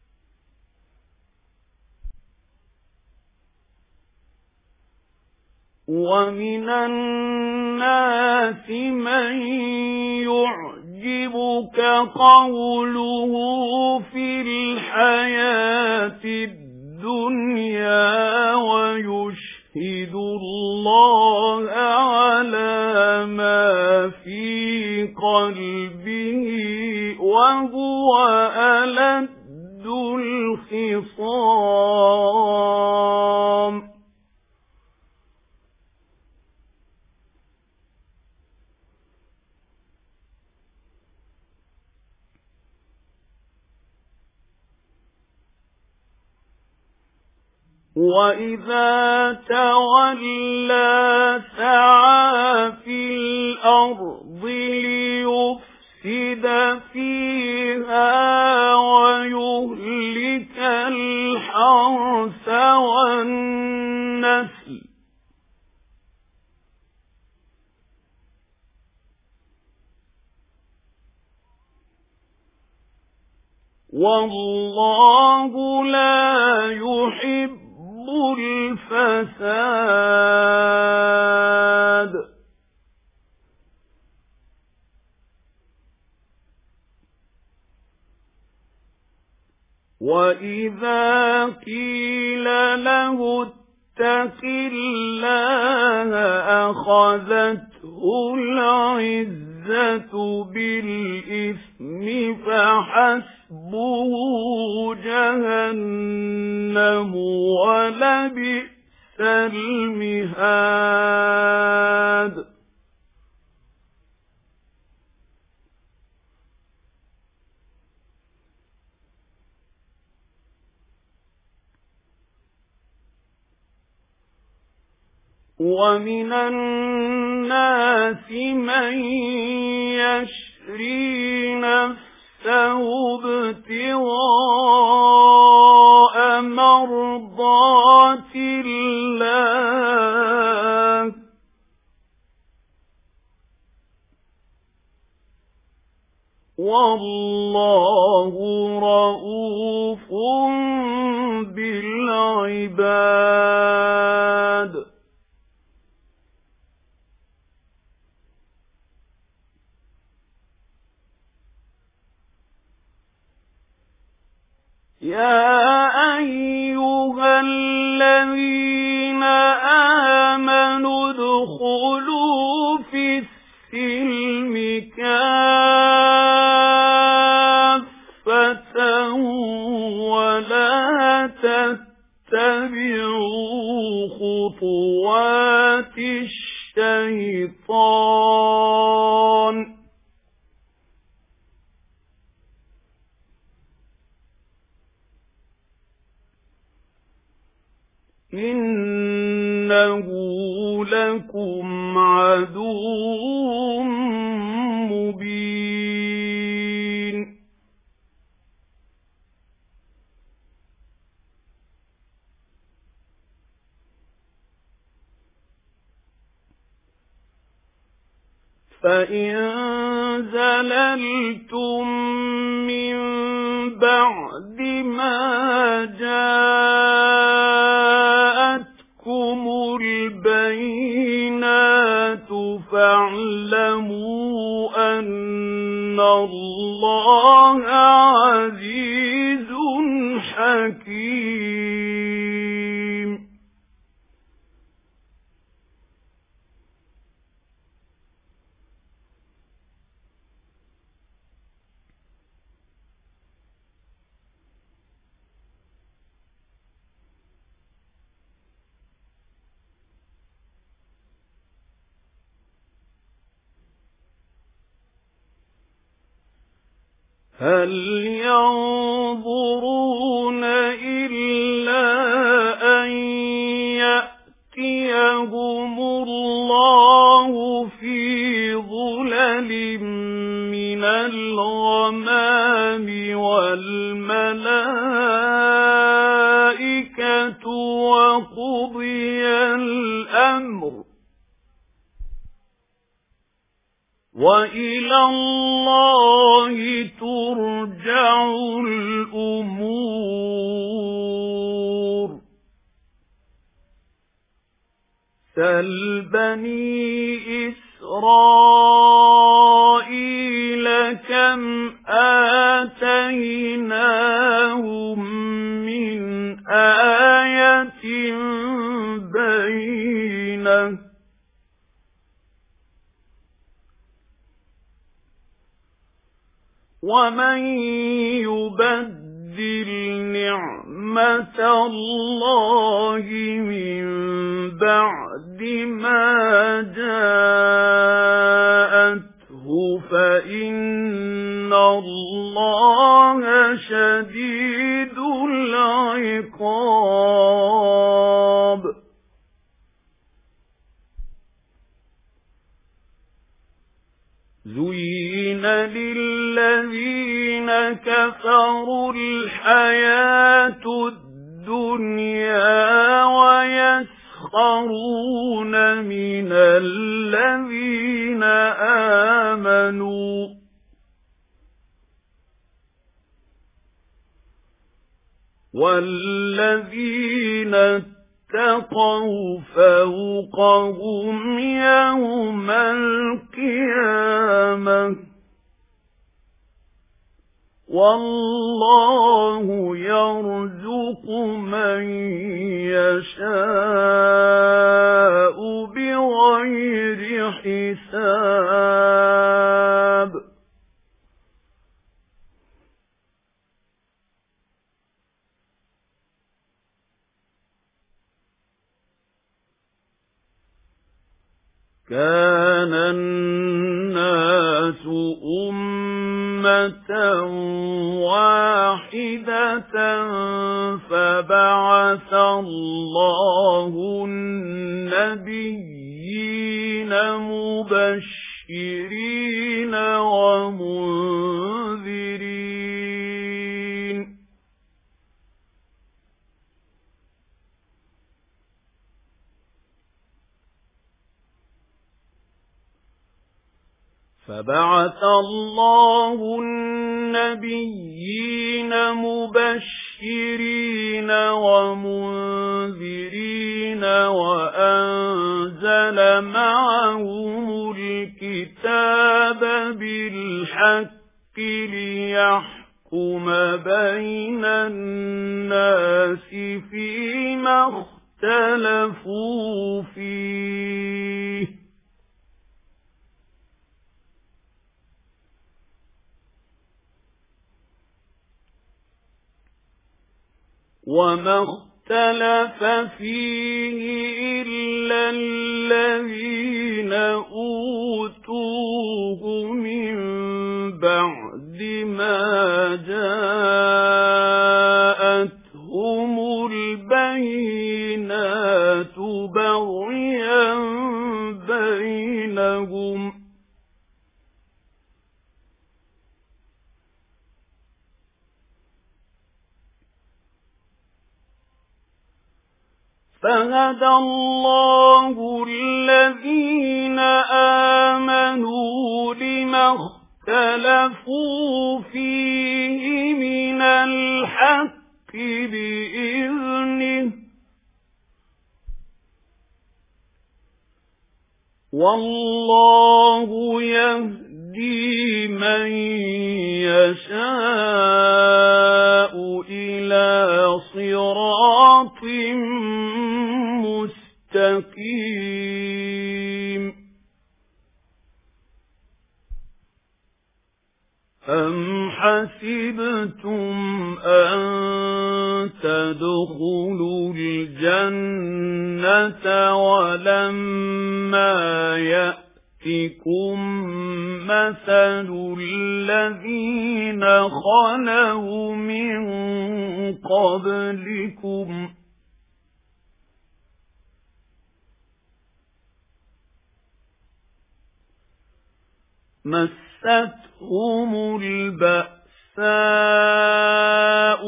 وَمِنَ النَّاسِ مَن يُعْجِبُكَ قَوْلُهُ فِي الْحَيَاةِ الدُّنْيَا وَيُشْهِدُ اللَّهَ عَلَى مَا فِي قَلْبِهِ وَهُوَ أَلَدُّ الْخِصَامِ وَإِذَا تَوَلَّى سَعَىٰ فِي الْأَرْضِ لِيُفْسِدَ فِيهَا وَيُهْلِكَ الْحَرْثَ وَالنَّسْلَ وَاللَّهُ لَا يُحِبُّ الْفَسَادَ وَإِذَا قِيلَ لَهُ اتَّقِ اللَّهَ أَخَذَتْهُ الْعِزَّةُ بِالْإِثْمِ فَحَسْبُهُ جَهَنَّمُ وَلَبِئْسَ الْمِهَادُ وَمِنَ النَّاسِ مَن يَشْرِي نَفْسَهُ ابْتِغَاءَ مَرْضَاتِ اللَّهِ وَاللَّهُ رَءُوفٌ بِالْعِبَادِ يَا أَيُّهَا الَّذِينَ آمَنُوا ادْخُلُوا فِي السِّلْمِ كَافَّةً وَلَا تَتَّبِعُوا خُطُوَاتِ الشَّيْطَانِ إِنَّهُ لَكُمْ عَدُوٌّ مُبِينٌ فَإِن زَلَلْتُم مِّن بَعْدِ مَا جَاءَتْكُمُ الْبَيِّنَاتُ فَاعْلَمُوا أَنَّ اللَّهَ عَزِيزٌ حَكِيمٌ هل ينظرون إلا أن يأتيهم الله في ظلل من الغمام والملائكة وقضي الأمر وإلى الله ترجع الأمور سل بني إسرائيل كم آتيناهم من آية بينة ومن يبدل نعمة الله من بعد ما جاءته فإن الله شديد العقاب زين للذين كفروا الحياة الدنيا ويسخرون من الذين آمنوا والذين اتقوا فوقهم يوم القيامة والله يرزق من يشاء بغير حساب كان الناس أمة واحدة فبعث الله النبيين مبشرين ومنذرين فبعث الله النبيين مبشرين ومنذرين وأنزل معهم الكتاب بالحق ليحكم بين الناس فيما اختلفوا فيه وما اختلف فيه إلا الذين أوتوه من بعد ما جاءتهم البينات بغيا بينهم فهدى الله الذين آمنوا لما اختلفوا فيه من الحق بإذنه والله يهدي من يشاء إلى صراط مستقيم أم حسبتم أن تدخلوا الجنة ولما يأتكم يَأْتِكُم مَّثَلُ الَّذِينَ خَلَوْا مِن قَبْلِكُمْ مَسَّتْهُمُ الْبَأْسَاءُ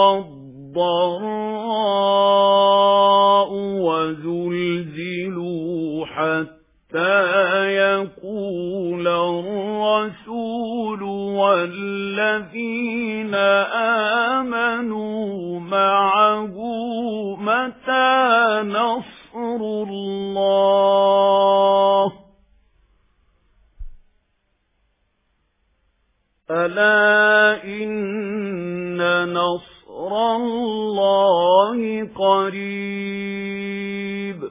وَالضَّرَّاءُ وَزُلْزِلُوا حَتَّى يَقُولَ الرَّسُولُ وَالَّذِينَ آمَنُوا مَعَهُ مَتَىٰ نَصْرُ اللَّهِ أَلَا إِنَّ نَصْرَ اللَّهِ قَرِيبٌ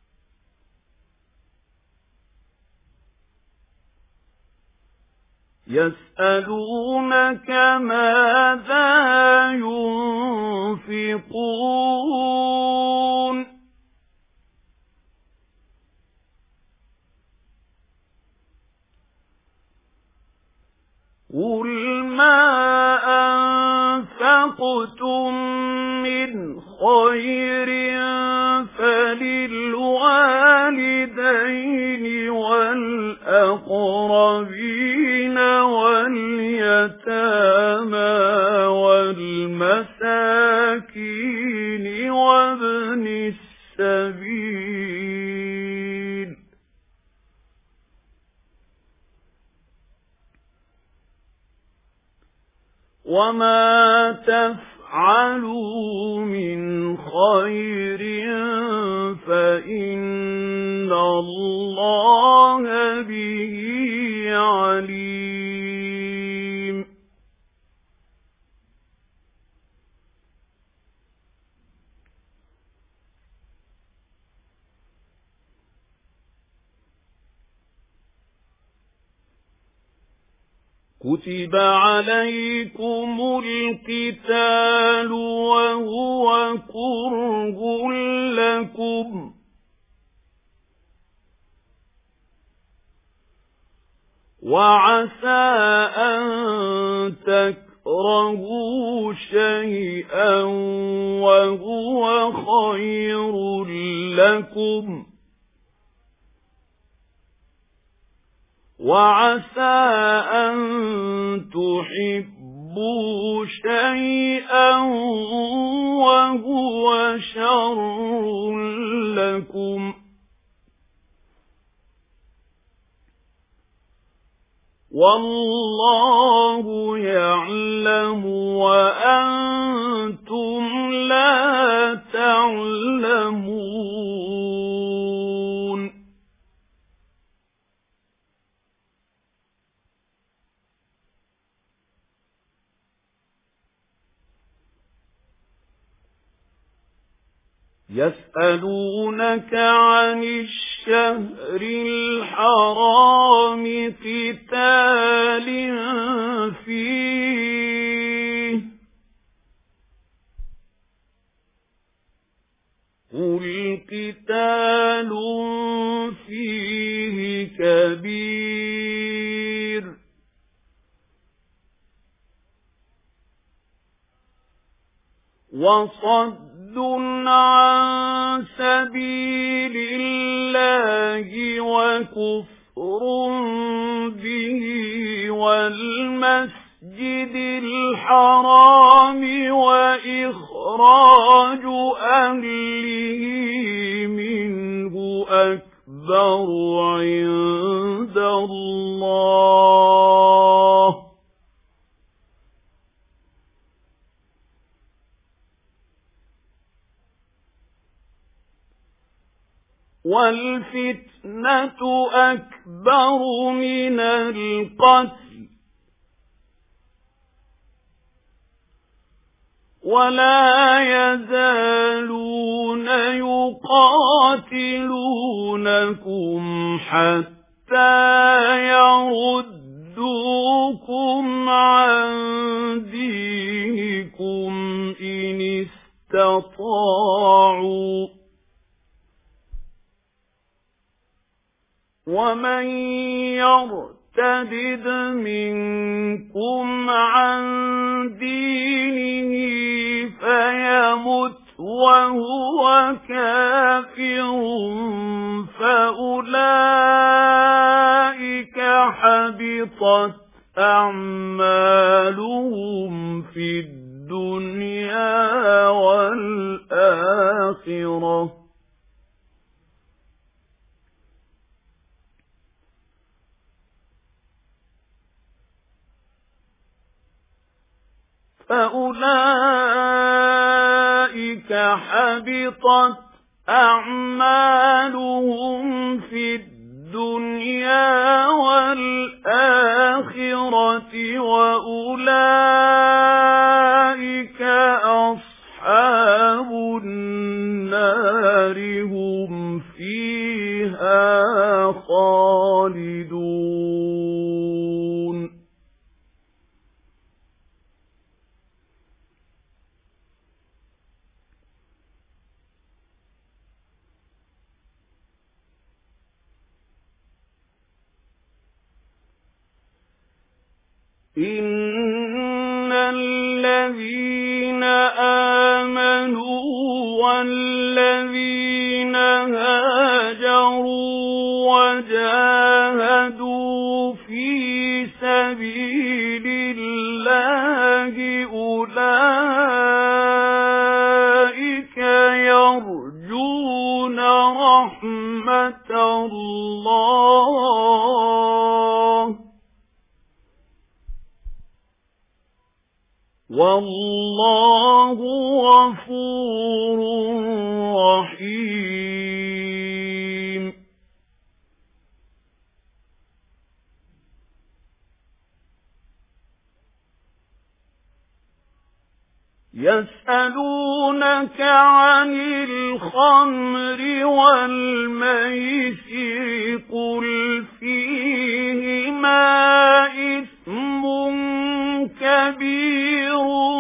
يَسْأَلُونَكَ مَاذَا يُنْفِقُونَ قُلْ مَا أَنفَقْتُم مِّنْ خَيْرٍ فَلِلْوَالِدَيْنِ وَالْأَقْرَبِينَ وَالْيَتَامَى وَالْمَسَاكِينِ وَابْنِ السَّبِيلِ وَمَا تَفْعَلُوا مِنْ خَيْرٍ فَإِنَّ اللَّهَ بِهِ عَلِيمٌ كُتِبَ عَلَيْكُمُ الْقِتَالُ وَهُوَ كُرْهٌ لَكُمْ وَعَسَى أَن تَكْرَهُوا شَيْئًا وَهُوَ خَيْرٌ لَكُمْ وَعَسَى أَن تُحِبُّوا شَيْئًا وَهُوَ شَرٌّ لَكُمْ وَاللَّهُ يَعْلَمُ وَأَنْتُمْ لَا تَعْلَمُونَ يَسْأَلُونَكَ عَنِ الشَّهْرِ الْحَرَامِ قِتَالٍ فِيهِ قُلْ قِتَالٌ فِيهِ كَبِيرٌ وَصَدٌّ عَن سَبِيلِ اللَّهِ وَكُفْرٌ بِهِ وَالْمَسْجِدِ الْحَرَامِ وَإِخْرَاجُ أَهْلِهِ مِنْهُ أَكْبَرُ عِندَ اللَّهِ وَالْفِتْنَةُ أَكْبَرُ مِنَ الْقَتْلِ وَلَا يَزَالُونَ يُقَاتِلُونَكُمْ حَتَّى يَرُدُّوكُمْ عَن دِينِكُمْ إِنِ اسْتَطَاعُوا ومن يرتد منكم عن دينه فيمت وهو كافر فأولئك حبطت أعمالهم في الدنيا والآخرة فأولئك حبطت أعمالهم في الدنيا والآخرة وأولئك أصحاب النار هم فيها خالدون إن الذين آمنوا والذين هاجروا وجاهدوا في سبيل الله أولئك يرجون رحمة الله والله غفور رحيم يسألونك عن الخمر والميسر قل فيهما إثم كبير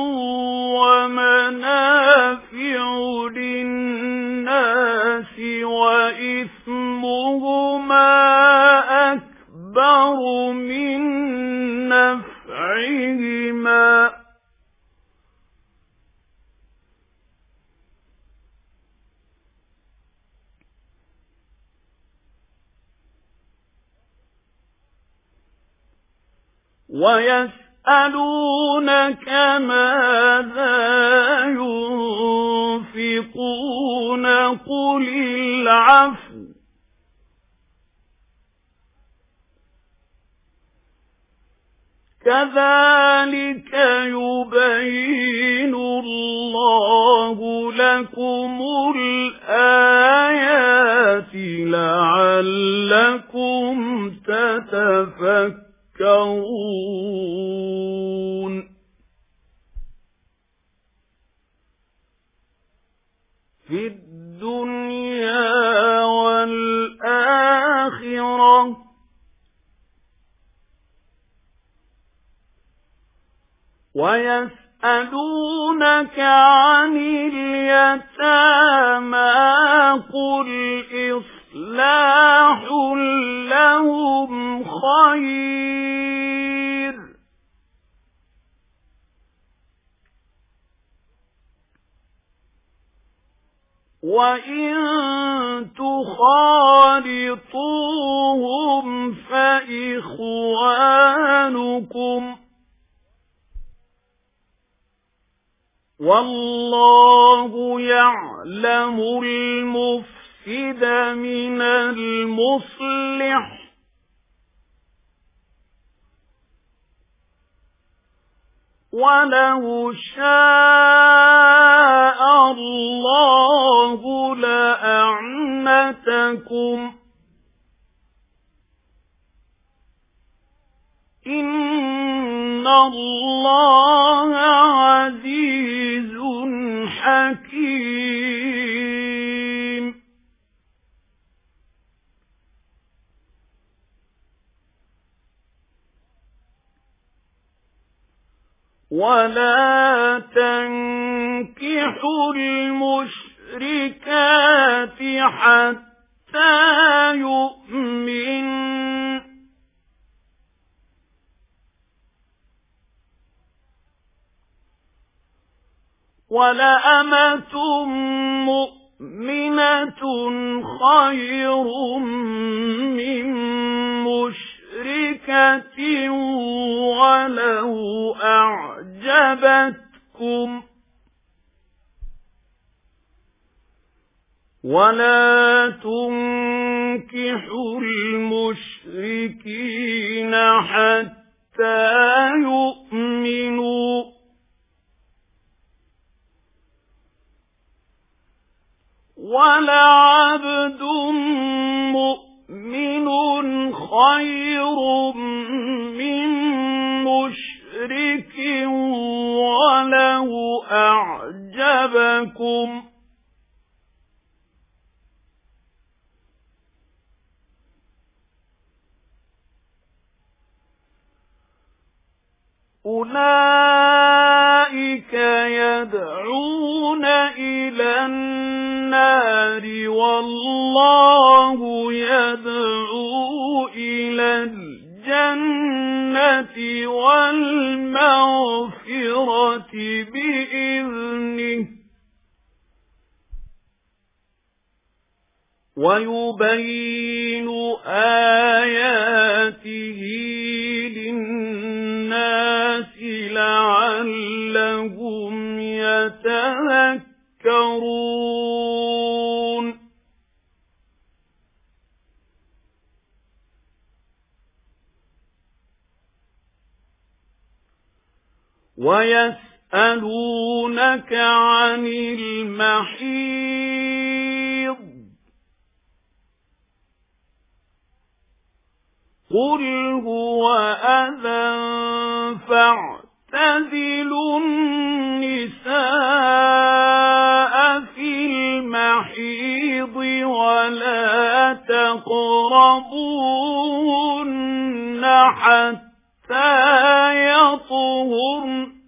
ومنافع للناس وإثمهما أكبر من نفعهما ويسألونك ماذا ينفقون قل العفو كذلك يبين الله لكم الآيات لعلكم تتفكرون في الدنيا والآخرة ويسألونك عن اليتامى قل إصلاح لهم خير وإن تخالطوهم فإخوانكم والله يعلم المفسد من المصلح ولو شاء الله لأعنتكم إن الله عزيز حكيم ولا تنكحوا المشركات حتى يؤمنوا وَلَأَمَةٌ مُؤْمِنَةٌ خَيْرٌ مِّن مُّشْرِكَةٍ وَلَوْ أَعْجَبَتْكُمْ وَلَا تُنكِحُوا الْمُشْرِكِينَ حَتَّى يُؤْمِنُوا وَلَعَبْدٌ مُؤْمِنٌ خَيْرٌ مِّن مُّشْرِكٍ وَلَوْ أَعْجَبَكُمْ أُولَئِكَ يَدْعُونَ إِلَى النَّارِ وَاللَّهُ يَدْعُو إِلَى الْجَنَّةِ وَالْمَغْفِرَةِ بِإِذْنِهِ وَيُبَيِّنُ آيَاتِهِ لِلنَّاسِ لَعَلَّهُمْ يَتَذَكَّرُونَ وَيَسْأَلُونَكَ عَنِ الْمَحِيضِ قُلْ هُوَ أَذًى فَاعْتَزِلُوا النِّسَاءَ فِي الْمَحِيضِ وَلَا تَقْرَبُوهُنَّ حَتَّى يَطْهُرْنَ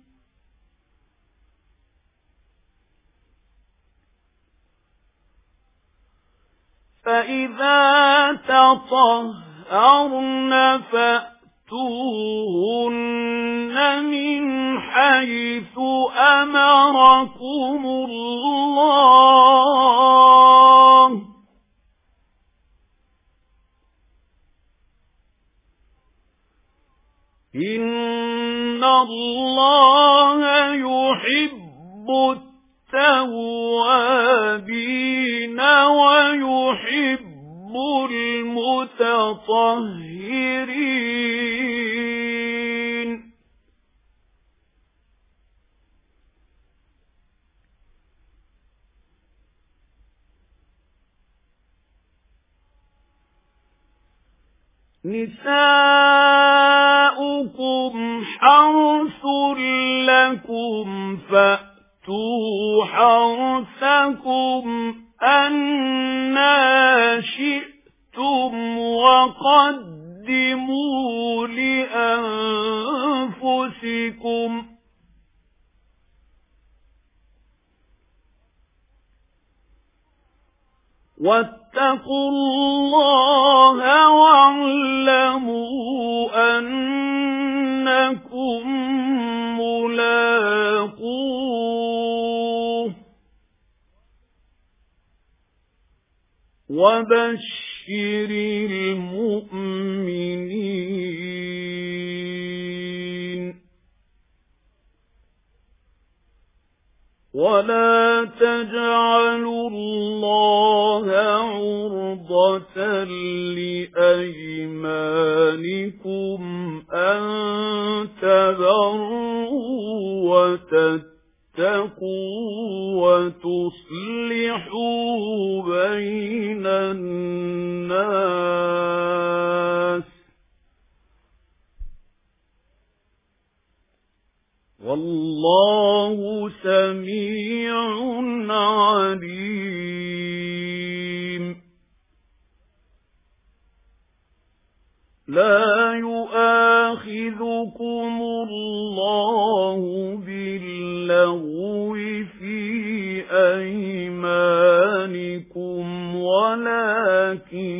فَإِذَا تَطَهَّرْنَ فَأْتُوهُنَّ مِنْ حَيْثُ أَمَرَكُمُ اللَّهُ إِنَّ اللَّهَ يُحِبُّ التَّوَّابِينَ وَيُحِبُّ الْمُتَطَهِّرِينَ نِسَاؤُكُمْ حَرْثٌ لَكُمْ فَأْتُوا حَرْثَكُمْ أَنَّىٰ شِئْتُمْ وَقَدِّمُوا لِأَنفُسِكُمْ وَاتَّقُوا اللَّهَ وَاعْلَمُوا أَنَّكُمْ مُلَاقُوهُ وَبَشِّرِ الْمُؤْمِنِينَ وَلَا تَجْعَلُوا اللَّهَ عُرْضَةً لِأَيْمَانِكُمْ أَن تَبَرُّوا وَتَتَّقُوا وَتُصْلِحُوا بَيْنَ النَّاسِ وَاللَّهُ سَمِيعٌ عَلِيمٌ لَا يُؤَاخِذُكُمُ اللَّهُ بِاللَّغْوِ فِي أَيْمَانِكُمْ وَلَكِنْ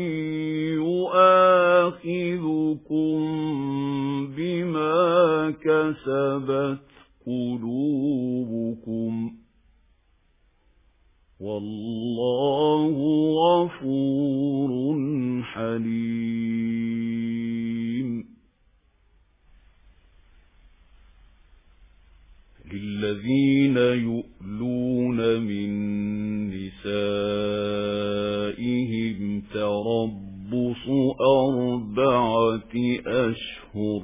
يُؤَاخِذُكُم بِمَا كَسَبَتْ قُلُوبُكُمْ للذين يؤلون من نسائهم تربص أربعة أشهر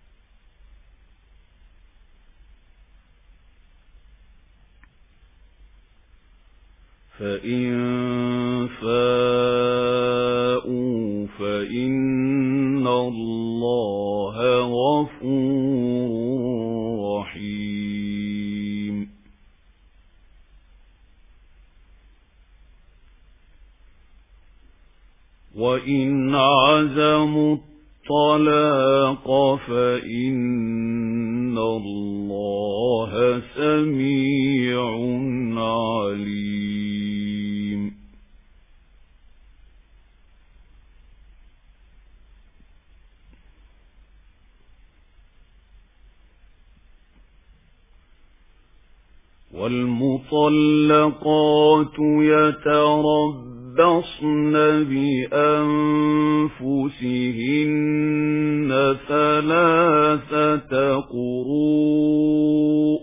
فإن فاءوا فإن الله غفور رحيم وإن عزموا الطلاق فإن الله سميع عليم والمطلقات يتربصن بأنفسهن ثلاثة قروء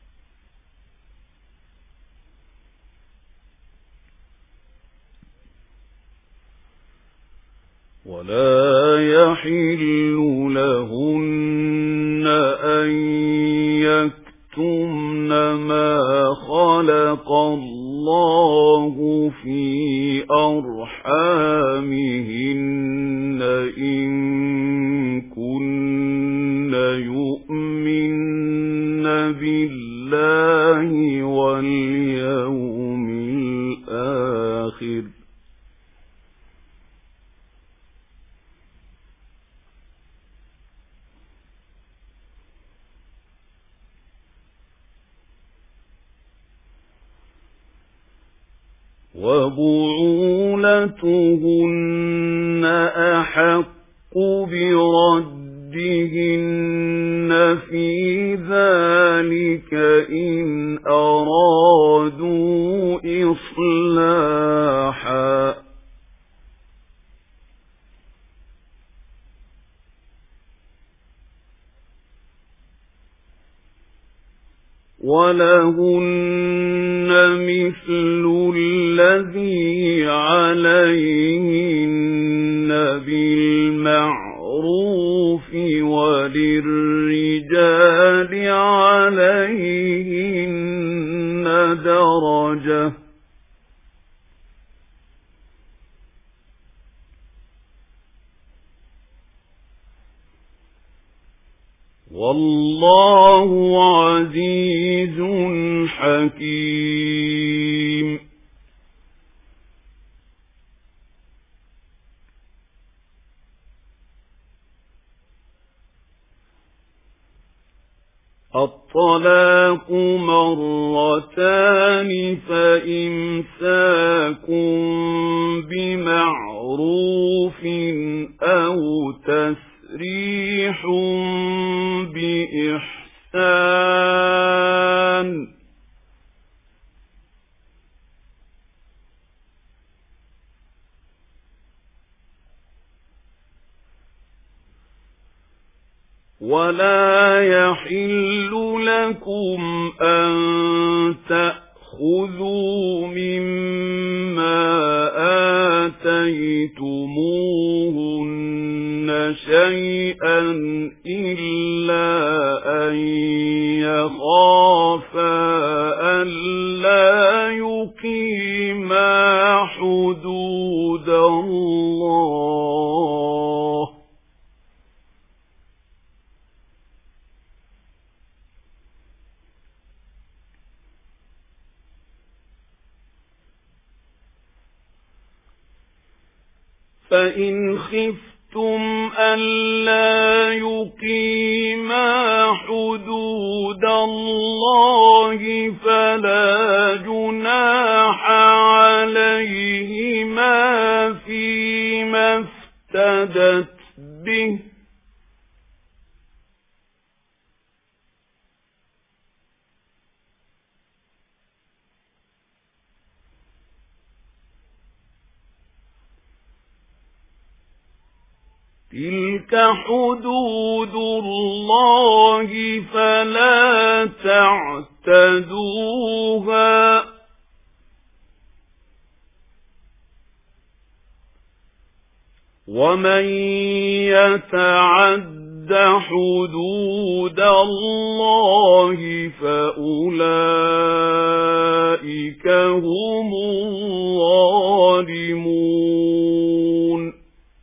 ولا يحل لهن أن يكتمن ما خلق الله في أرحامهن إن كن يؤمن بالله واليوم الآخر وبعولتهن أحق بردهن في ذلك إن أرادوا إصلاحا ولهن مثل الذي عليهن بالمعروف وللرجال عليهن درجة والله عزيز حكيم الطلاق مرتان فإمساك بمعروف أو تسريح بإحسان ولا يحل لكم أن تأخذوا مما آتيتموهن شيئا إلا أن يخافا ألا يقيما حدود الله فإن خفتم ألا يقيما حدود الله فلا جناح عليهما فيما افتدت به تلك حدود الله فلا تعتدوها ومن يتعد حدود الله فأولئك هم الظالمون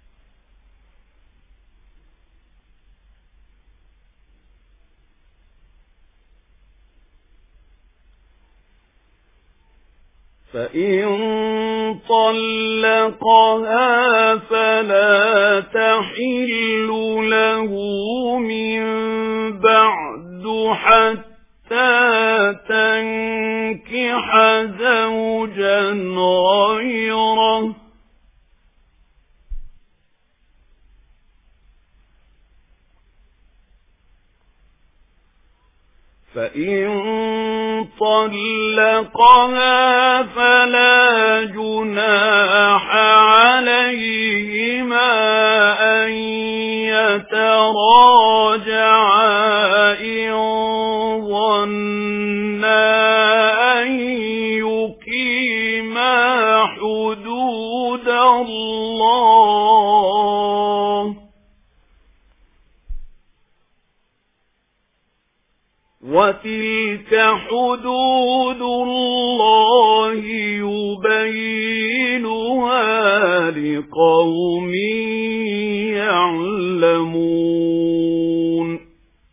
فإن طلقها فلا تحل له من بعد حتى تنكح زوجا غيره فإن طلقها فلا جناح عليهما أن يتراجعا إن ظنا أن يقيما حدود الله وتلك حدود الله يبينها لقوم يعلمون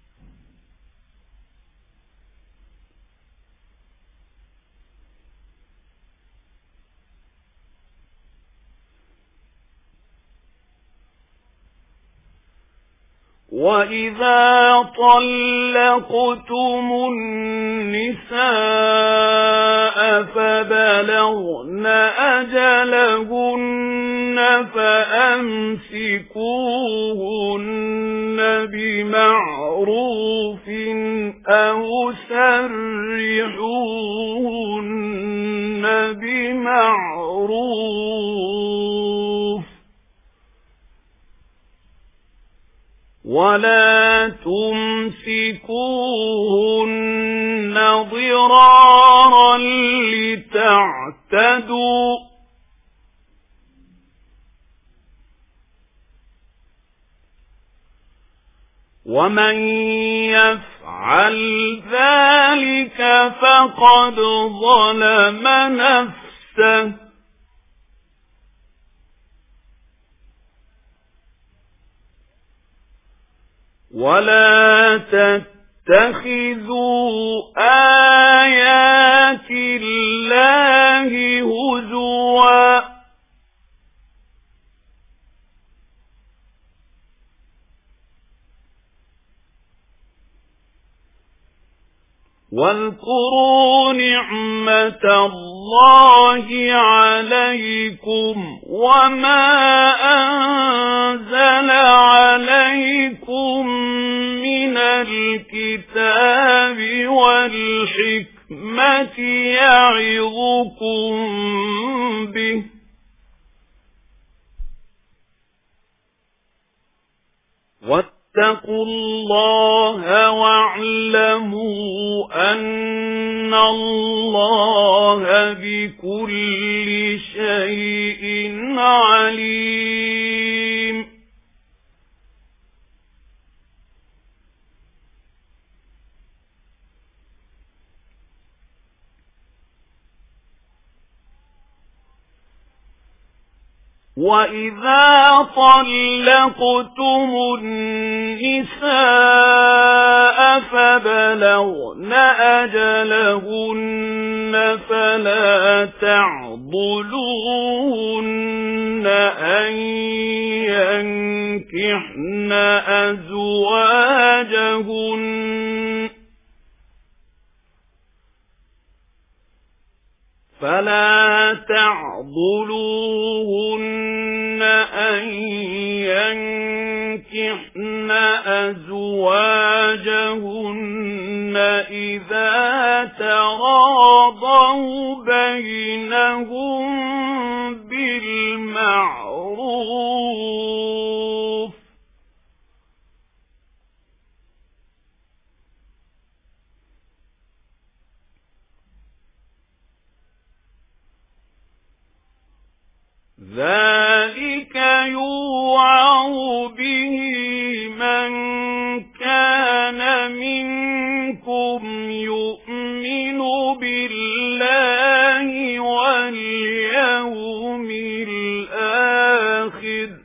وَإِذَا طَلَّقْتُمُ النِّسَاءَ فَبَلَغْنَ أَجَلَهُنَّ فَأَمْسِكُوهُنَّ بِمَعْرُوفٍ أَوْ سَرِّحُوهُنَّ بِمَعْرُوفٍ ولا تمسكوهن ضرارا لتعتدوا ومن يفعل ذلك فقد ظلم نفسه ولا تتخذوا آيات الله هزوا واذكروا نعمة الله عليكم وما أنزل عليكم من الكتاب والحكمة يعظكم به واتقوا الله واعلموا أن الله بكل شيء عليم وَإِذَا طَلَّقْتُمُ النِّسَاءَ فَبَلَغْنَ أَجَلَهُنَّ فَلَا تَعْضُلُوهُنَّ أَن يَنكِحْنَ أَزْوَاجَهُنَّ فلا تعضلوهن أن ينكحن أزواجهن إذا تراضوا بينهم بالمعروف ذلك يوعظ به من كان منكم يؤمن بالله واليوم الآخر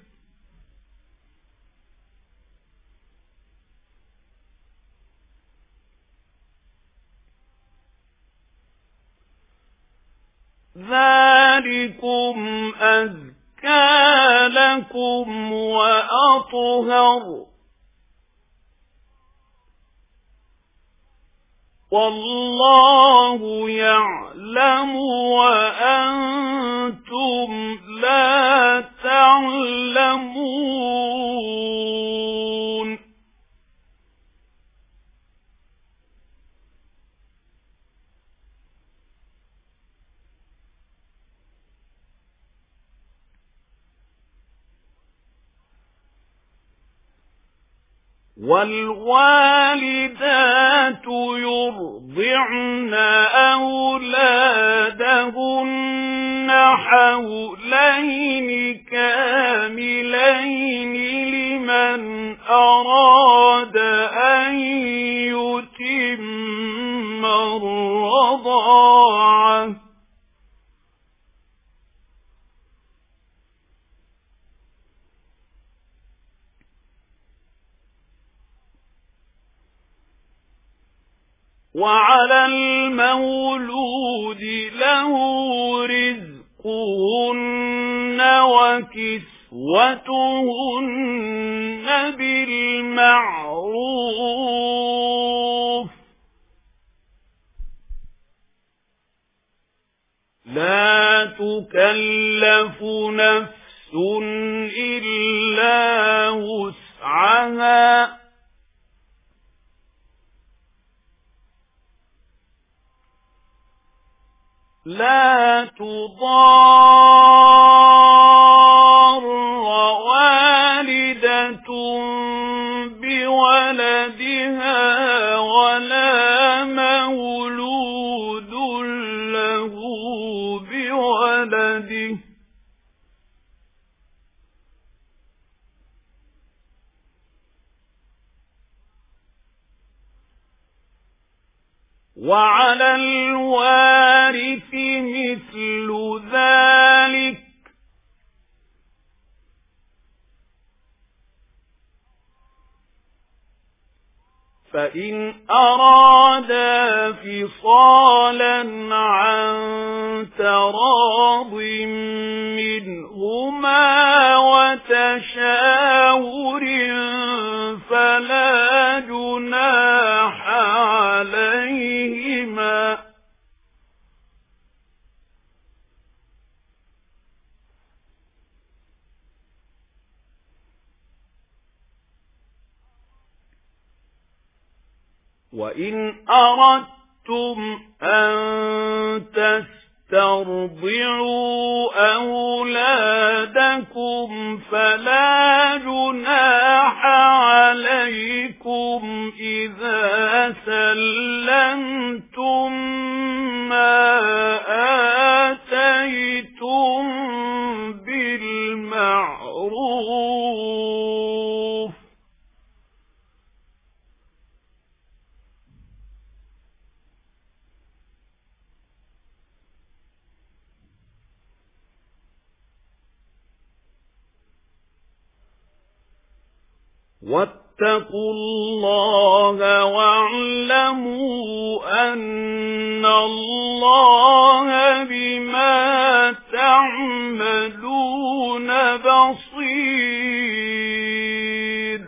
ذلكم أزكى لكم وأطهر والله يعلم وأنتم لا تعلمون والوالدات يرضعن أولادهن حولين كاملين لمن أراد أن يتم الرضاعة وعلى المولود له رزقهن وكسوتهن بالمعروف لا تكلف نفس إلا وسعها لا تضار والدة بولدها ولا مولود له بولده وعلى الوارث مثل ذلك فإن أرادا فصالا عن تراض منهما وتشاور فلا جناح عليهما وإن أردتم أن تسترضعوا أولادكم فلا جناح عليكم إذا سلمتم ما آتيتم بالمعروف واتقوا الله واعلموا أن الله بما تعملون بصير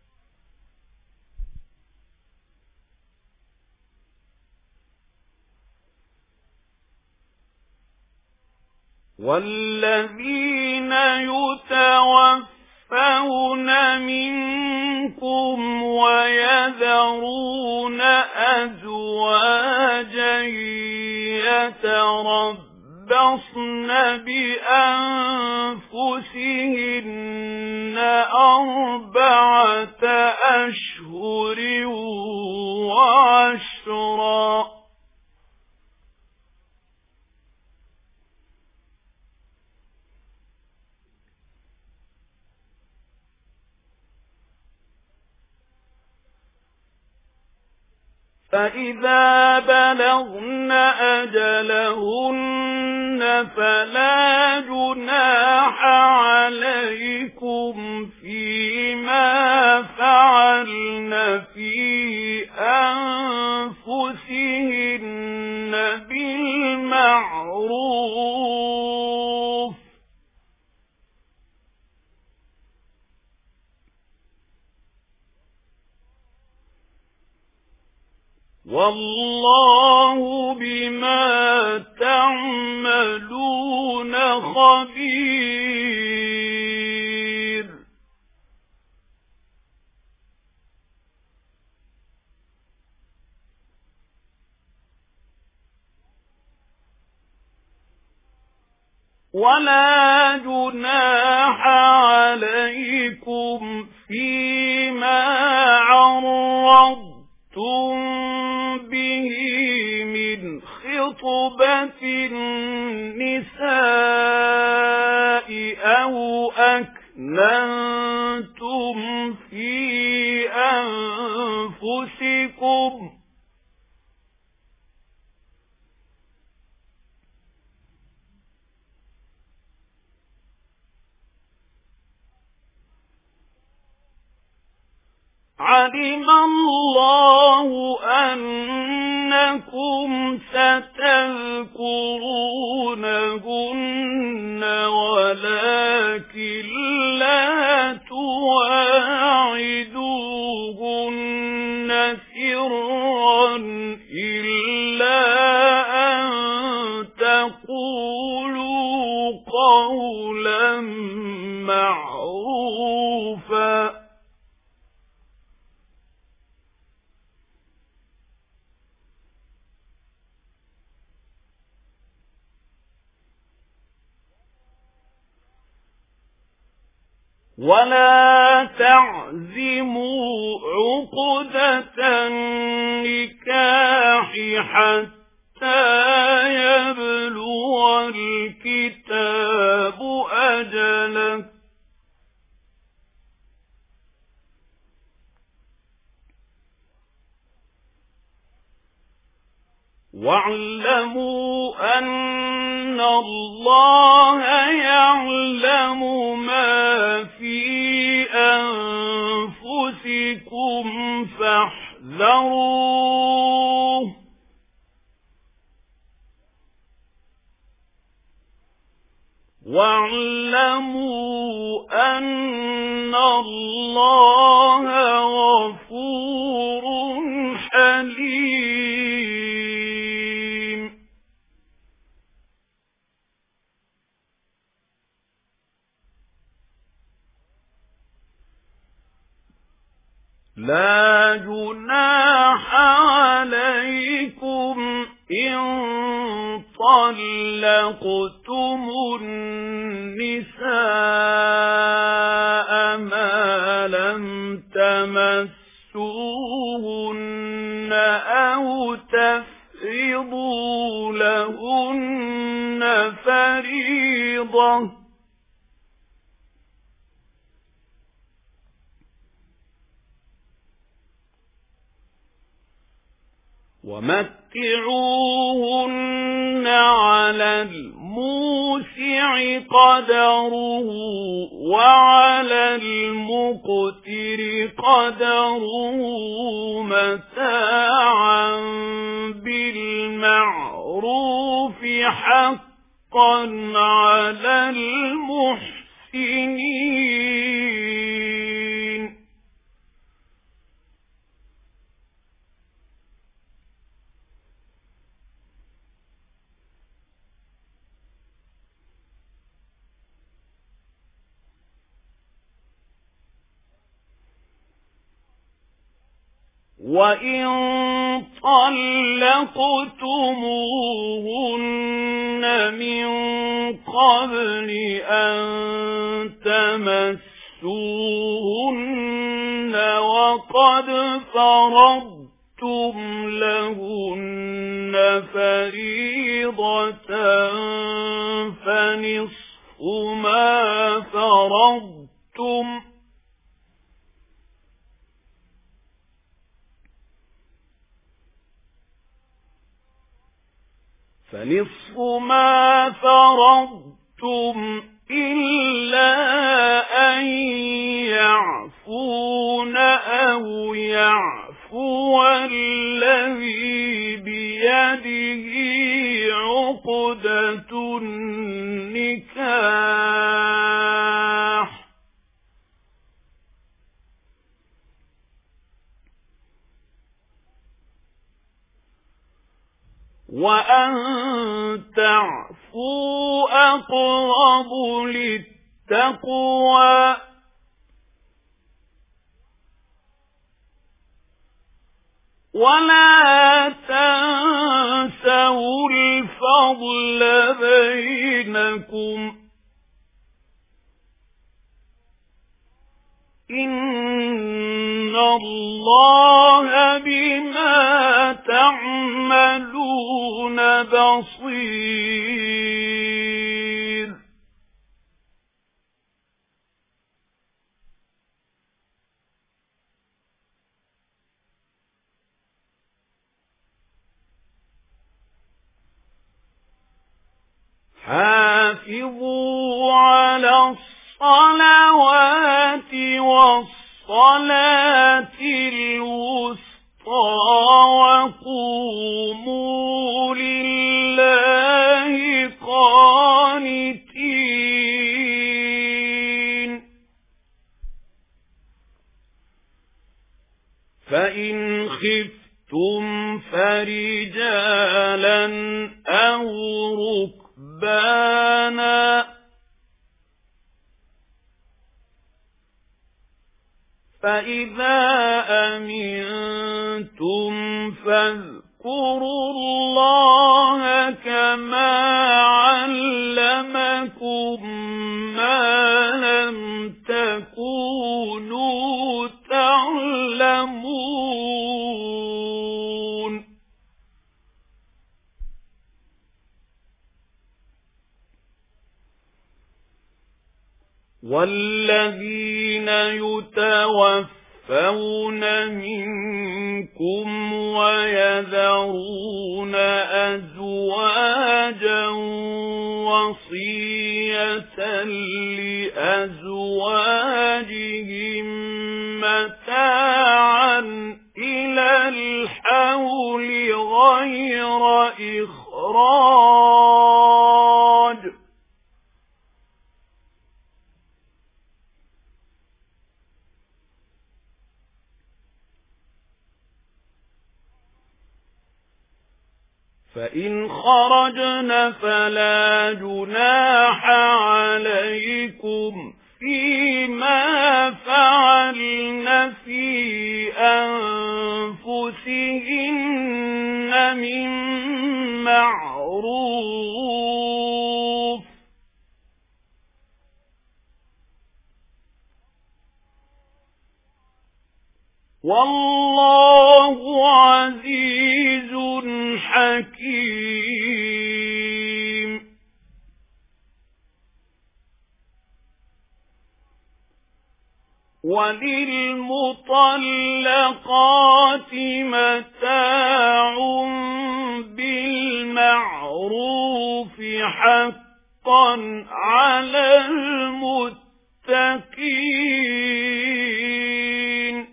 والذين يتوفون يتوفون منكم ويذرون أزواجا يتربصن بأنفسهن أربعة أشهر وعشرا فإذا بلغن أجلهن فلا جناح عليكم فيما فعلن في أنفسهن بالمعروف والله بما تعملون خبير. ولا جناح عليكم فيما عرضتم به من خطبة النساء أو أكننتم في أنفسكم علم الله أنكم ستذكرونهن ولكن لا تواعدوهن سرا إلا أن تقولوا قولا معروفا ولا تعزموا عقدة النكاح حتى يبلغ الكتاب أجله واعلموا أن الله يعلم ما في أنفسكم فاحذروه واعلموا أن الله غفور حليم. لا جناح عليكم إن طلقتم النساء ما لم تمسوهن أو تفرضوا لهن فريضة ومتعوهن على الموسع قدره وعلى المقتر قدره متاعا بالمعروف حقا على المحسنين. وَإِن طَلَّقْتُمُوهُنَّ مِن قَبْلِ أَن تَمَسُّوهُنَّ وَقَدْ فَرَضْتُمْ لَهُنَّ فَرِيضَةً فَنِصْفُ مَا فَرَضْتُمْ فنصف ما فرضتم إلا أن يعفون أو يعفو الذي بيده عقدة النكاح وأن تعفوا أقرب للتقوى ولا تنسوا الفضل بينكم إن الله بما تعملون بصير حافظوا على الصلوات والصلاة الوسطى وقوموا لله قانتين فإن خفتم فرجالا أو ركبانا فإذا أمنتم فاذكروا الله كما علمكم ما لم تكونوا تعلمون والذين يتوفون منكم ويذرون أزواجا وصية لأزواجهم متاعا إلى الحول غير إخراج فإن خرجن فلا جناح عليكم فيما فعلن في أنفسهن من معروف والله عزيز حكيم وللمطلقات متاع بالمعروف حقا على المتقين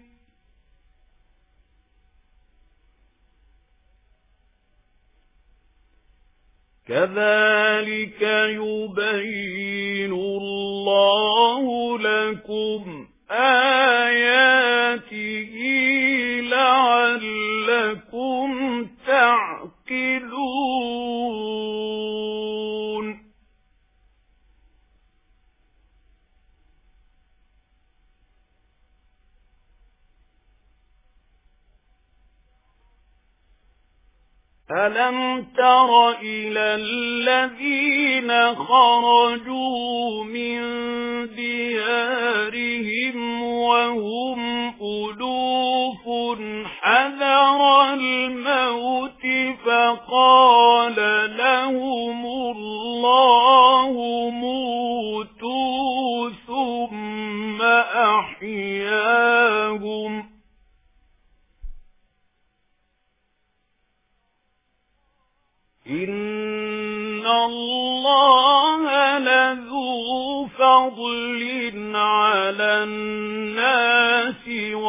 كذلك يبين الله لكم آياته لعلكم تعقلون ألم تر إلى الذين خرجوا من ديارهم وهم ألوف حذر الموت فقال لهم الله موتوا ثم أحياهم إن فضل على الناس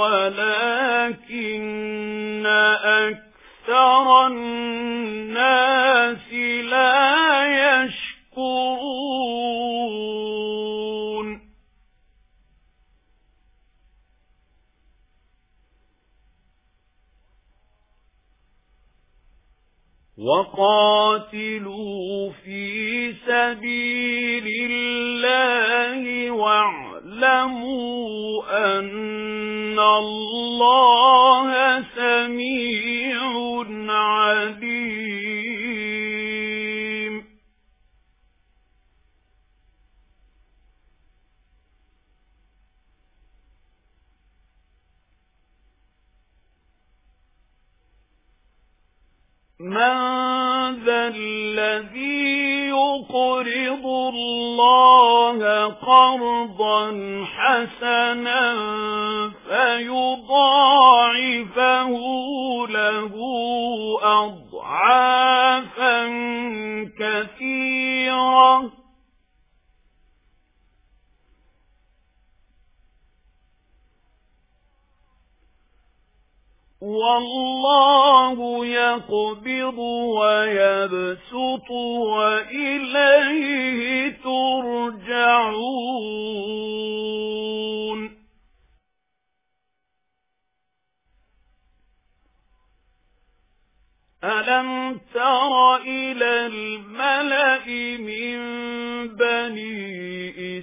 ولكن أكثر الناس لا يشكرون وقاتلوا في سبيل الله واعلموا أن الله سميع عليم من ذا الذي يقرض الله قرضا حسنا فيضاعفه له أضعافا كثيرة والله يقبض ويبسط وإليه ترجعون ألم تر إلى الملأ من بني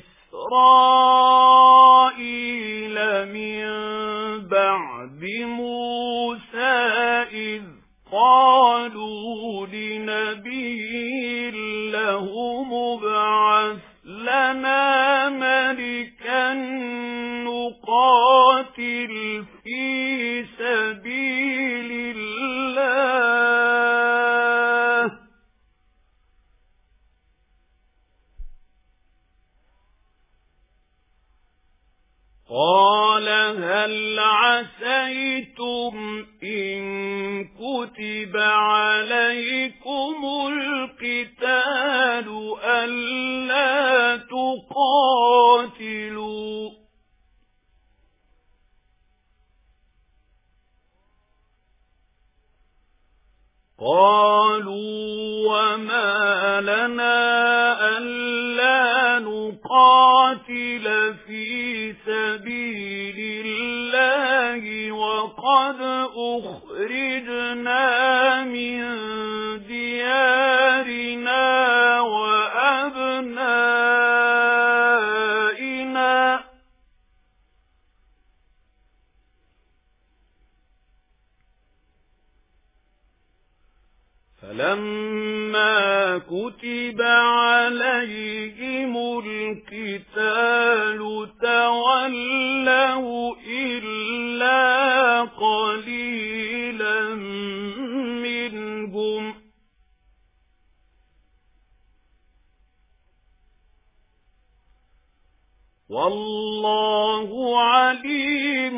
إسرائيل من بعد موسى إذ قالوا لنبي له مبعث لنا ملكا نقاتل في سبيل الله قال هل عسيتم إن كتب عليكم القتال ألا تقاتلوا قالوا وما لنا ألا نقاتل في سبيل الله وقد أخرجنا من ديارنا وأبنائنا فلما كتب عليهم القتال تولوا إلا قليلا منهم والله عليم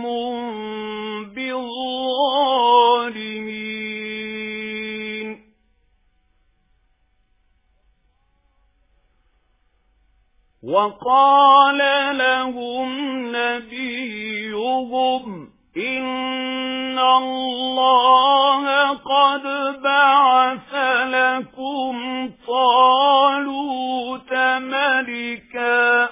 بالظالمين وقال لهم نبيهم إن الله قد بعث لكم طالوت ملكا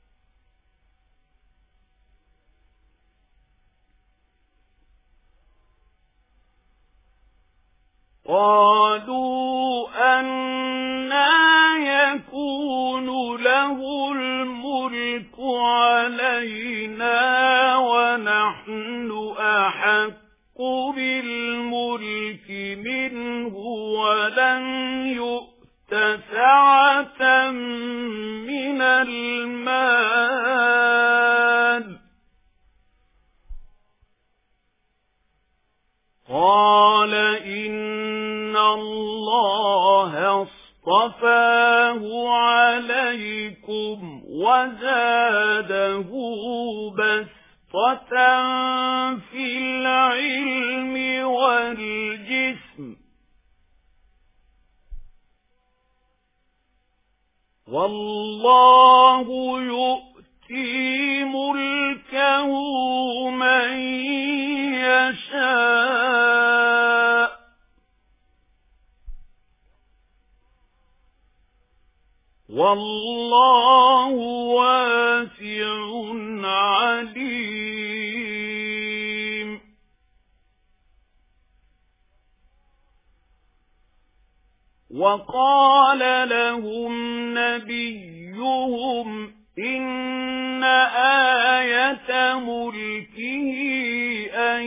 قالوا أنى يكون له الملك علينا ونحن أحق بالملك منه ولم يؤت سعة من المال قال إن الله اصطفاه عليكم وزاده بسطة في العلم والجسم والله يؤتي ملكه من يشاء والله واسع عليم. وقال لهم نبيهم إن آية ملكه أن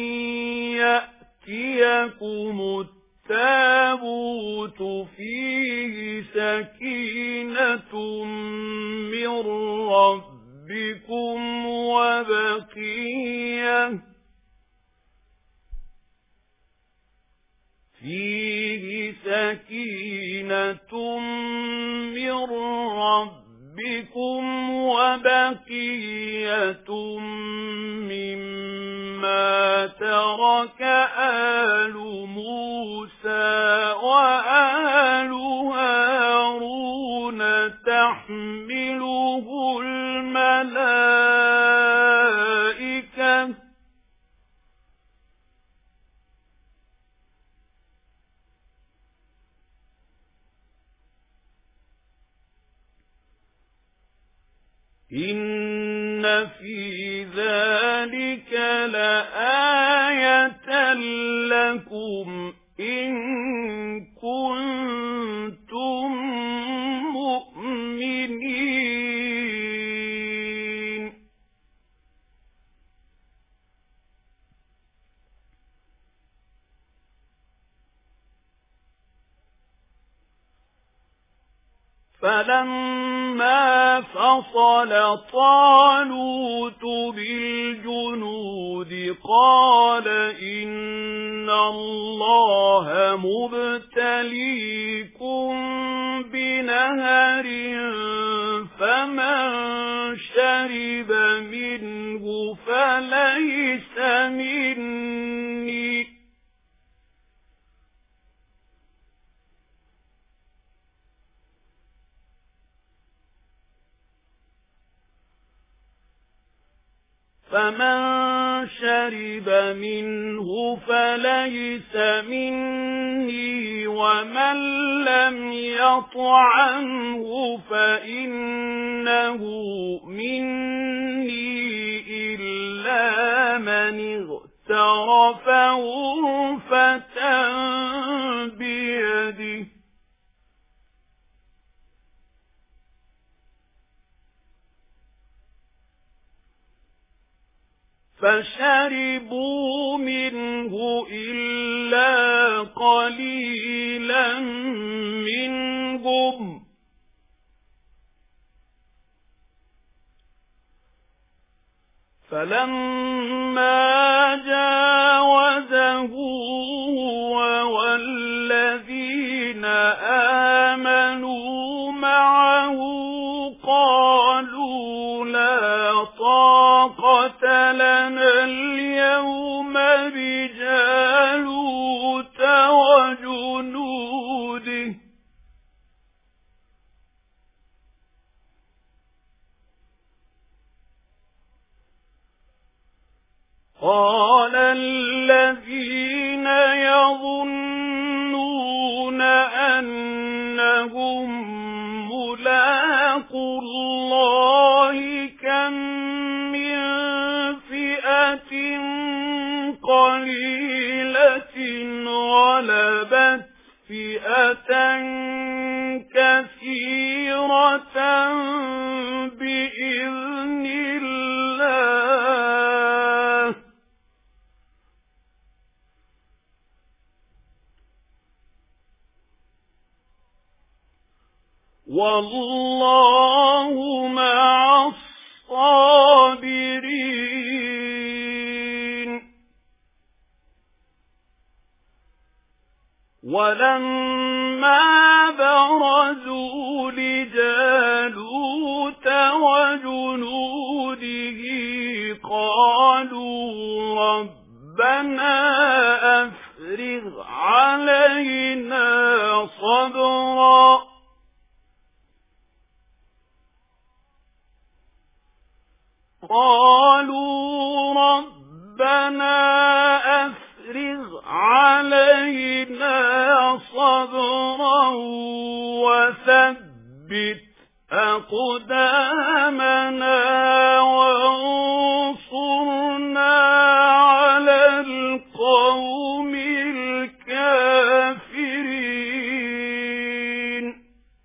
يأتيكم التابوت فيه سكينة من ربكم وبقية فيه سكينة من ربكم وبقية مما ترك آل موسى وآل هارون تحمله الملائكة إن في ذلك لآية لكم إن كنتم مؤمنين. فلما فصل طالوت بالجنود قال إن الله مبتليكم بنهر فمن شرب منه فليس مني فمن شرب منه فليس مني ومن لم يطعمه فإنه مني إلا من اغترف غرفة بيده فشربوا منه إلا قليلا منهم فلما جاوزه هو والذين آمنوا معه قالوا لا طاقة لنا اليوم بجالوت وجنوده قال الذين يظنون أنهم ملاقو الله كم من فئة قليلة غلبت فئة كثيرة بإذن الله والله مع الصابرين. ولما برزوا لجالوت وجنوده قالوا ربنا أفرغ علينا صبرا قالوا ربنا أفرغ علينا صبرا وثبت أقدامنا وانصرنا على القوم الكافرين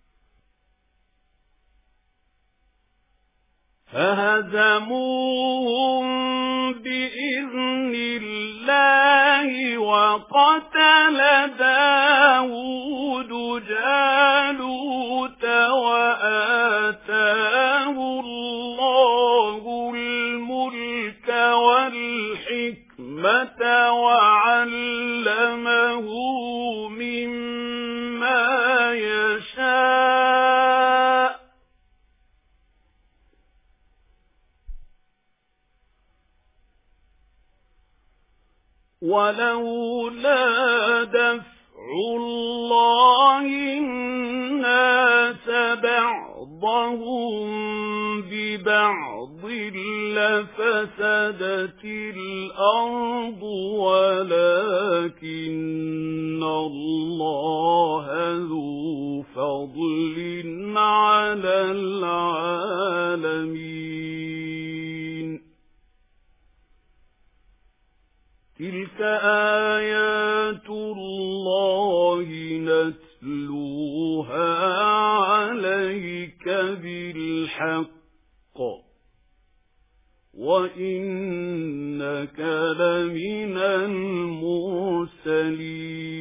فهزموهم بإذن الله وقتل داود جالوت وآتاه الله الملك والحكمة وعلمه مما يشاء ولولا دفع الله الناس بعضهم ببعض لفسدت الأرض ولكن الله ذو فضل على العالمين تلك آيات الله نتلوها عليك بالحق وإنك لمن المرسلين